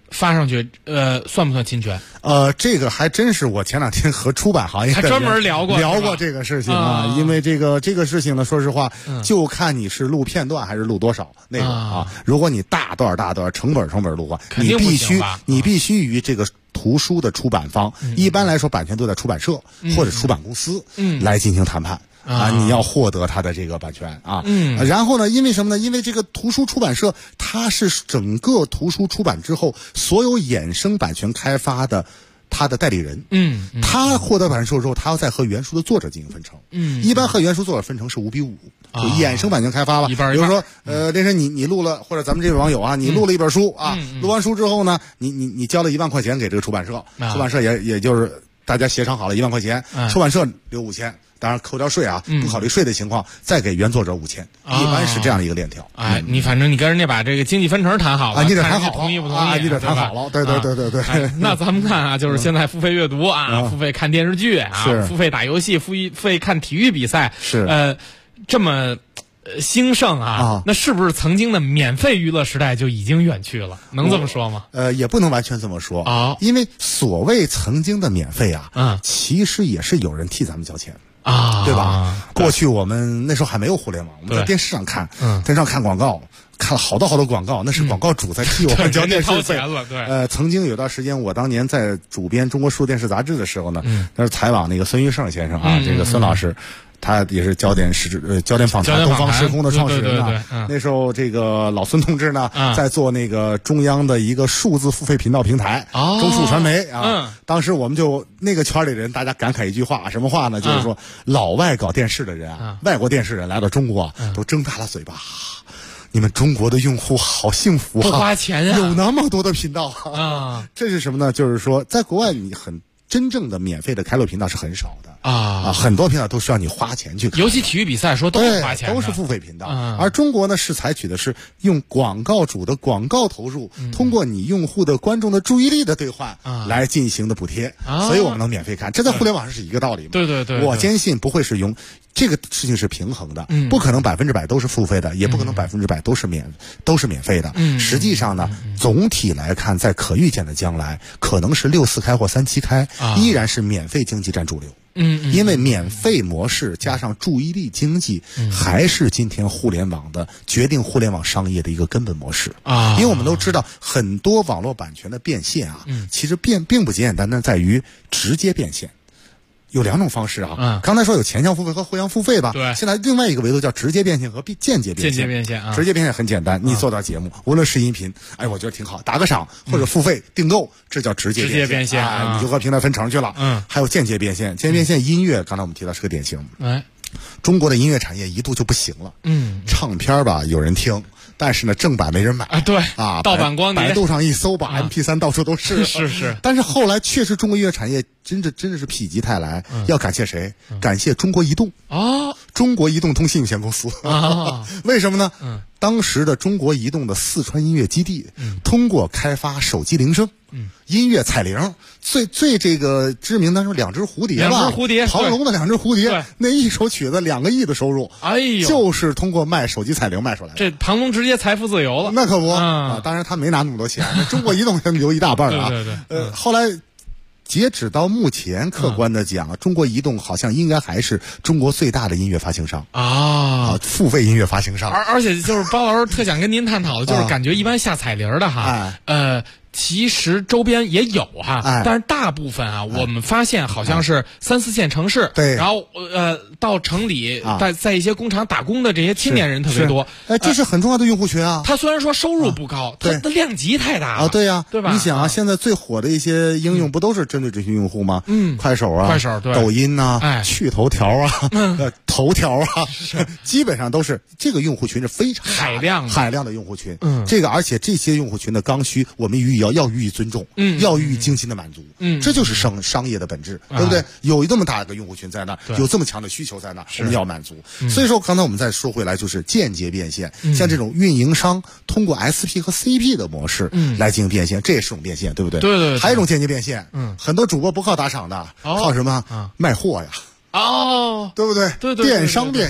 发上去，算不算侵权？
这个还真是我前两天和出版行业
还专门聊过
这个事情啊。因为这个事情呢，说实话，就看你是录片段还是录多少内容啊。如果你大段成本录话，你必须与这个图书的出版方，一般来说版权都在出版社或者出版公司来进行谈判。你要获得它的这个版权啊，然后呢，因为什么呢？因为这个图书出版社它是整个图书出版之后所有衍生版权开发的他的代理人，他获得版权之后，他要再和原书的作者进行分成，一般和原书作者分成是5比5，就衍生版权开发了，比如说那是你录了，或者咱们这位网友啊，你录了一本书啊，录完书之后呢，你交了1万块钱给这个出版社，出版社也就是大家协商好了1万块钱，出版社留5000。当然扣掉税啊，不考虑税的情况，再给原作者5000，一般是这样的一个链条。
你反正你跟人家把这个经济分成谈好了，
你得谈好了，
同意不同意？
你得谈好了，对。
那咱们看啊，就是现在付费阅读啊，付费看电视剧啊，付费打游戏，付费看体育比赛，这么兴盛啊，那是不是曾经的免费娱乐时代就已经远去了？能这么说吗？
也不能完全这么说啊，因为所谓曾经的免费啊，其实也是有人替咱们交钱。对吧？过去我们那时候还没有互联网，我们在电视上看，电视上看广告，看了好多广告，那是广告主在替我们交电视费
了。对，
曾经有段时间，我当年在主编《中国数电视杂志》的时候呢，那是采访那个孙玉胜先生啊，这个孙老师。他也是焦点访谈东方时空的创始人啊。那时候这个老孙同志呢，在做那个中央的一个数字付费频道平台中数传媒啊。当时我们就那个圈里人，大家感慨一句话，什么话呢？就是说老外搞电视的人啊，外国电视人来到中国都睁大了嘴巴。你们中国的用户好幸福啊，
不花钱啊，
有那么多的频道啊。这是什么呢？就是说在国外你真正的免费的开录频道是很少的很多频道都需要你花钱去看，
尤其体育比赛说都是花钱的，
都是付费频道。而中国呢是采取的是用广告主的广告投入，通过你用户的观众的注意力的兑换来进行的补贴，所以我们能免费看。这在互联网上是一个道理嘛？
对，
我坚信不会是用这个事情是平衡的，不可能100%都是付费的，也不可能100%都是免费的。实际上呢，总体来看，在可预见的将来，可能是6-4开或3-7开，依然是免费经济占主流。因为免费模式加上注意力经济，还是今天互联网的决定互联网商业的一个根本模式因为我们都知道，很多网络版权的变现其实并不简简单单在于直接变现。有2种方式啊，刚才说有前项付费和后项付费吧，
对，
现在另外一个维度叫直接变现和间接变现。直接变现很简单，你做到节目，无论是音频，我觉得挺好，打个赏或者付费订购，这叫直接变现你就和平台分成去了。还有间接变现，间接变现音乐，刚才我们提到是个典型。中国的音乐产业一度就不行了，唱片吧有人听。但是呢，正版没人买
对盗版光碟，
百度上一搜吧，MP3到处都是。
是。
但是后来确实中国音乐产业真的是否极泰来，要感谢谁？感谢中国移动中国移动通信有限公司为什么呢？当时的中国移动的四川音乐基地，通过开发手机铃声、音乐彩铃，最这个知名当中2只蝴蝶吧，庞龙的2只蝴蝶，那一首曲子2个亿的收入，就是通过卖手机彩铃卖出来的。
这庞龙直接财富自由了，
那可不当然他没拿那么多钱，中国移动先留一大半啊。
对。
后来。截止到目前，客观的讲，中国移动好像应该还是中国最大的音乐发行商付费音乐发行商。
而且就是包老师特想跟您探讨的，就是感觉一般下彩铃的其实周边也有但是大部分我们发现好像是3-4线城市，
对，
然后到城里在一些工厂打工的这些青年人特别多，
这是很重要的用户群啊。
他虽然说收入不高，它的量级太大了
对呀，
对吧？
你想现在最火的一些应用不都是针对这些用户吗？快手
对，
抖音趣头条头条基本上都是这个用户群是非常
海
量的用户群。这个而且这些用户群的刚需，我们要予以尊重，要予以精心的满足，这就是商业的本质，对不对？有这么大一个用户群在那，有这么强的需求在那，我们要满足。所以说，刚才我们再说回来，就是间接变现，像这种运营商通过 SP 和 CP 的模式来进行变现，这也是种变现，对不对？
对。
还有一种间接变现，很多主播不靠打赏的，靠什么？卖货呀。
对
不对？
对，
电商变现，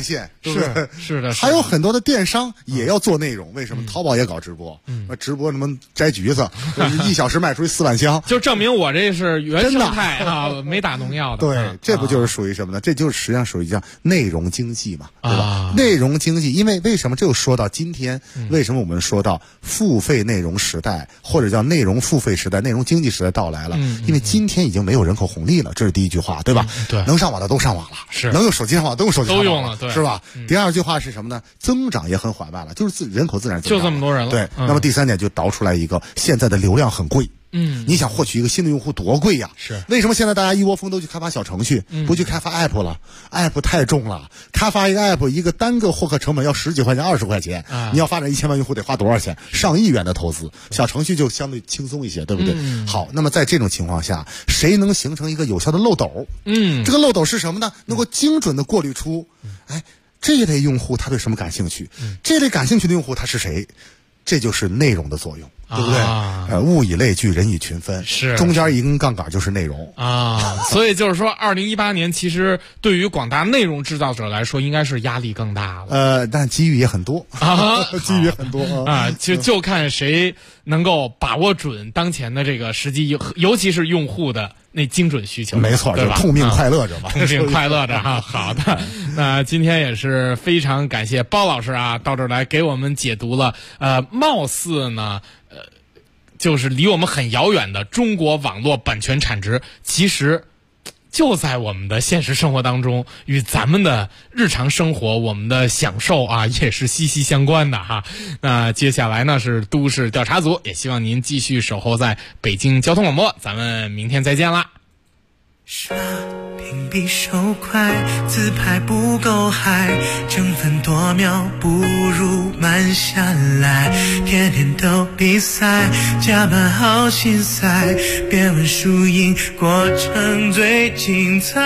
是的，还有很多的电商也要做内容，为什么？淘宝也搞直播，直播什么摘橘子，1小时卖出去4万箱，
就证明我这是原生态啊，没打农药的。
对，这不就是属于什么呢？这就是实际上属于叫内容经济嘛，对吧？内容经济，因为什么？这就说到今天，为什么我们说到付费内容时代，或者叫内容付费时代、内容经济时代到来了？因为今天已经没有人口红利了，这是第一句话，对吧？
对，
能上网的都上网了，是能用手机上网都用手机上网
都用了，对，
是吧？第二句话是什么呢？增长也很缓慢了，就是人口自然增长，
就这么多人了。
对，那么第三点就导出来一个，现在的流量很贵。你想获取一个新的用户多贵呀？是为什么现在大家一窝蜂都去开发小程序，不去开发 app 了？app 太重了，开发一个 app 一个单个获客成本要10几块钱、20块钱，你要发展1000万用户得花多少钱？上亿元的投资，小程序就相对轻松一些，对不对？好，那么在这种情况下，谁能形成一个有效的漏斗？这个漏斗是什么呢？能够精准的过滤出，这一类用户他对什么感兴趣？这类感兴趣的用户他是谁？这就是内容的作用，对不对？物以类聚，人以群分，是中间一根杠杆就是内容
啊。所以就是说，2018年其实对于广大内容制造者来说，应该是压力更大了。
但机遇也很多啊，机遇也很多
啊。就看谁能够把握准当前的这个时机，尤其是用户的那精准需求。
没错，对吧？痛命快乐着嘛，
痛命快乐着哈。好的，那今天也是非常感谢包老师啊，到这儿来给我们解读了貌似呢就是离我们很遥远的中国网络版权产值，其实就在我们的现实生活当中，与咱们的日常生活、我们的享受啊，也是息息相关的哈。那接下来呢是都市调查组，也希望您继续守候在北京交通广播，咱们明天再见啦。
刷屏比手快，自拍不够嗨，争分夺秒不如慢下来，天天都比赛，加班好心塞，别问输赢，过程最精彩。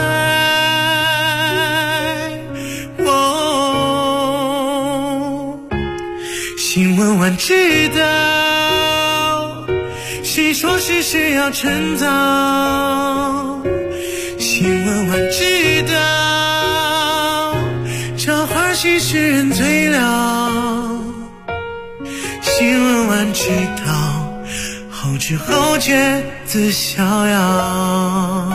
新闻晚知道，谁说事实要趁早？新闻晚知道，这花絮使人醉了。新闻晚知道，后知后觉自逍遥。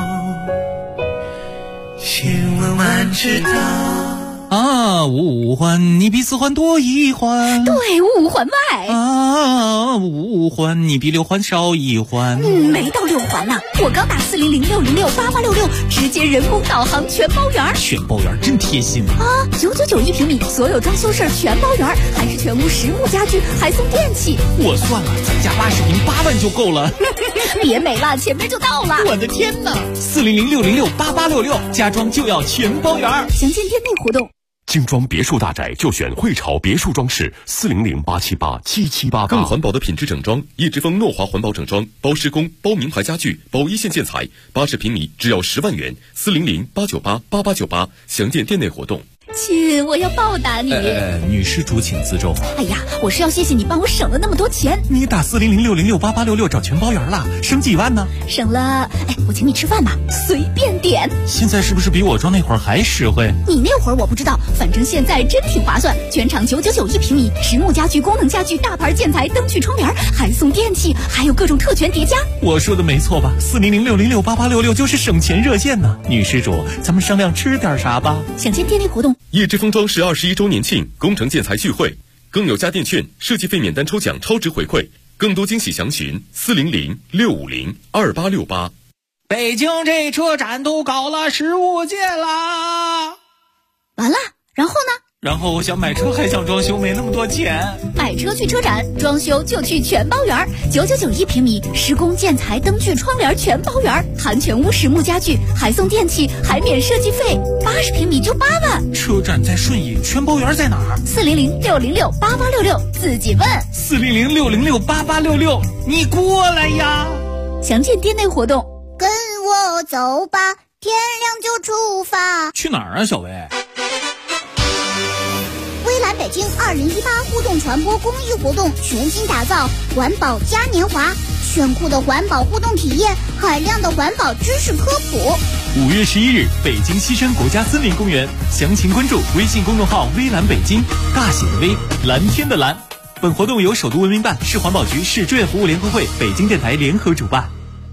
新闻晚知道。
啊，五环你比4环多1环，
对，5环外
啊，5环你比6环少1环。
没到6环呢，我刚打400-606-8866，直接人工导航全包圆。
全包圆真贴心
啊！999一平米，所有装修事儿全包圆，还是全屋实木家具，还送电器。
我算了，咱家80平8万就够了。
别美了，前面就到了。
我的天哪！400-606-8866，家装就要全包圆。
详见店内活动。
精装别墅大宅就选汇潮别墅装饰，400-878-7788。更环保的品质整装，一直风诺华环保整装，包施工、包名牌家具、包一线建材，80平米只要10万元，400-898-8898。详见店内活动。
亲，我要报答你。
女施主请自重。
哎呀，我是要谢谢你帮我省了那么多钱。
你打400-606-8866找全包圆了，省几万呢？
省了，我请你吃饭吧，随便点。
现在是不是比我装那会儿还实惠？
你那会儿我不知道，反正现在真挺划算。全场999一平米，实木家具、功能家具、大牌建材、灯具、窗帘，还送电器，还有各种特权叠加。
我说的没错吧？400-606-8866就是省钱热线呢。女施主，咱们商量吃点啥吧？
详见店内活动。
叶之峰装饰21周年庆工程建材聚会，更有家电券、设计费免单抽奖超值回馈，更多惊喜详询400-650-2868。
北京这车展都搞了15届啦！
完了，然后呢？
然后我想买车还想装修，没那么多钱。
买车去车展，装修就去全包圆，999一平米，施工建材、灯具、窗帘全包圆，含全屋实木家具，还送电器，还免设计费，80平米就8万。
车展在顺义，全包圆在哪儿
？400-606-8866，自己问。
400-606-8866，你过来呀！
详见店内活动。
跟我走吧，天亮就出发。
去哪儿啊，小薇？
微蓝北京2018互动传播公益活动全新打造环保嘉年华，炫酷的环保互动体验，海量的环保知识科普，
5月11日，北京西山国家森林公园，详情关注微信公众号“微蓝北京”，大写的微，蓝天的蓝。本活动由首都文明办、市环保局、市志愿服务联合会、北京电台联合主办。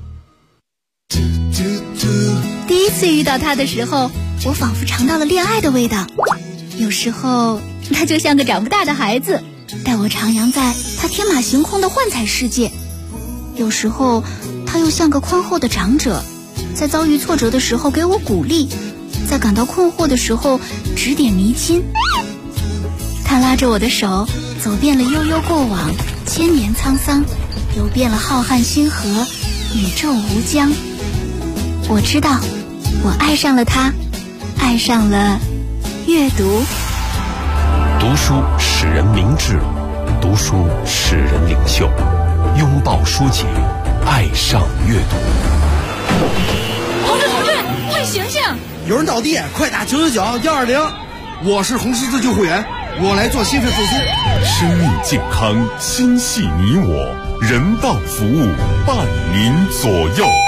第一次遇到他的时候，我仿佛尝到了恋爱的味道。有时候他就像个长不大的孩子，带我徜徉在他天马行空的幻彩世界；有时候他又像个宽厚的长者，在遭遇挫折的时候给我鼓励，在感到困惑的时候指点迷津。他拉着我的手，走遍了悠悠过往，千年沧桑，游遍了浩瀚星河，宇宙无疆。我知道，我爱上了他，爱上了阅读。
读书使人明智，读书使人领袖。拥抱书籍，爱上阅读。
同志，快醒醒！
有人倒地，快打999-120。我是红十字救护员，我来做心肺复苏。
生命健康，心系你我，人道服务伴您左右。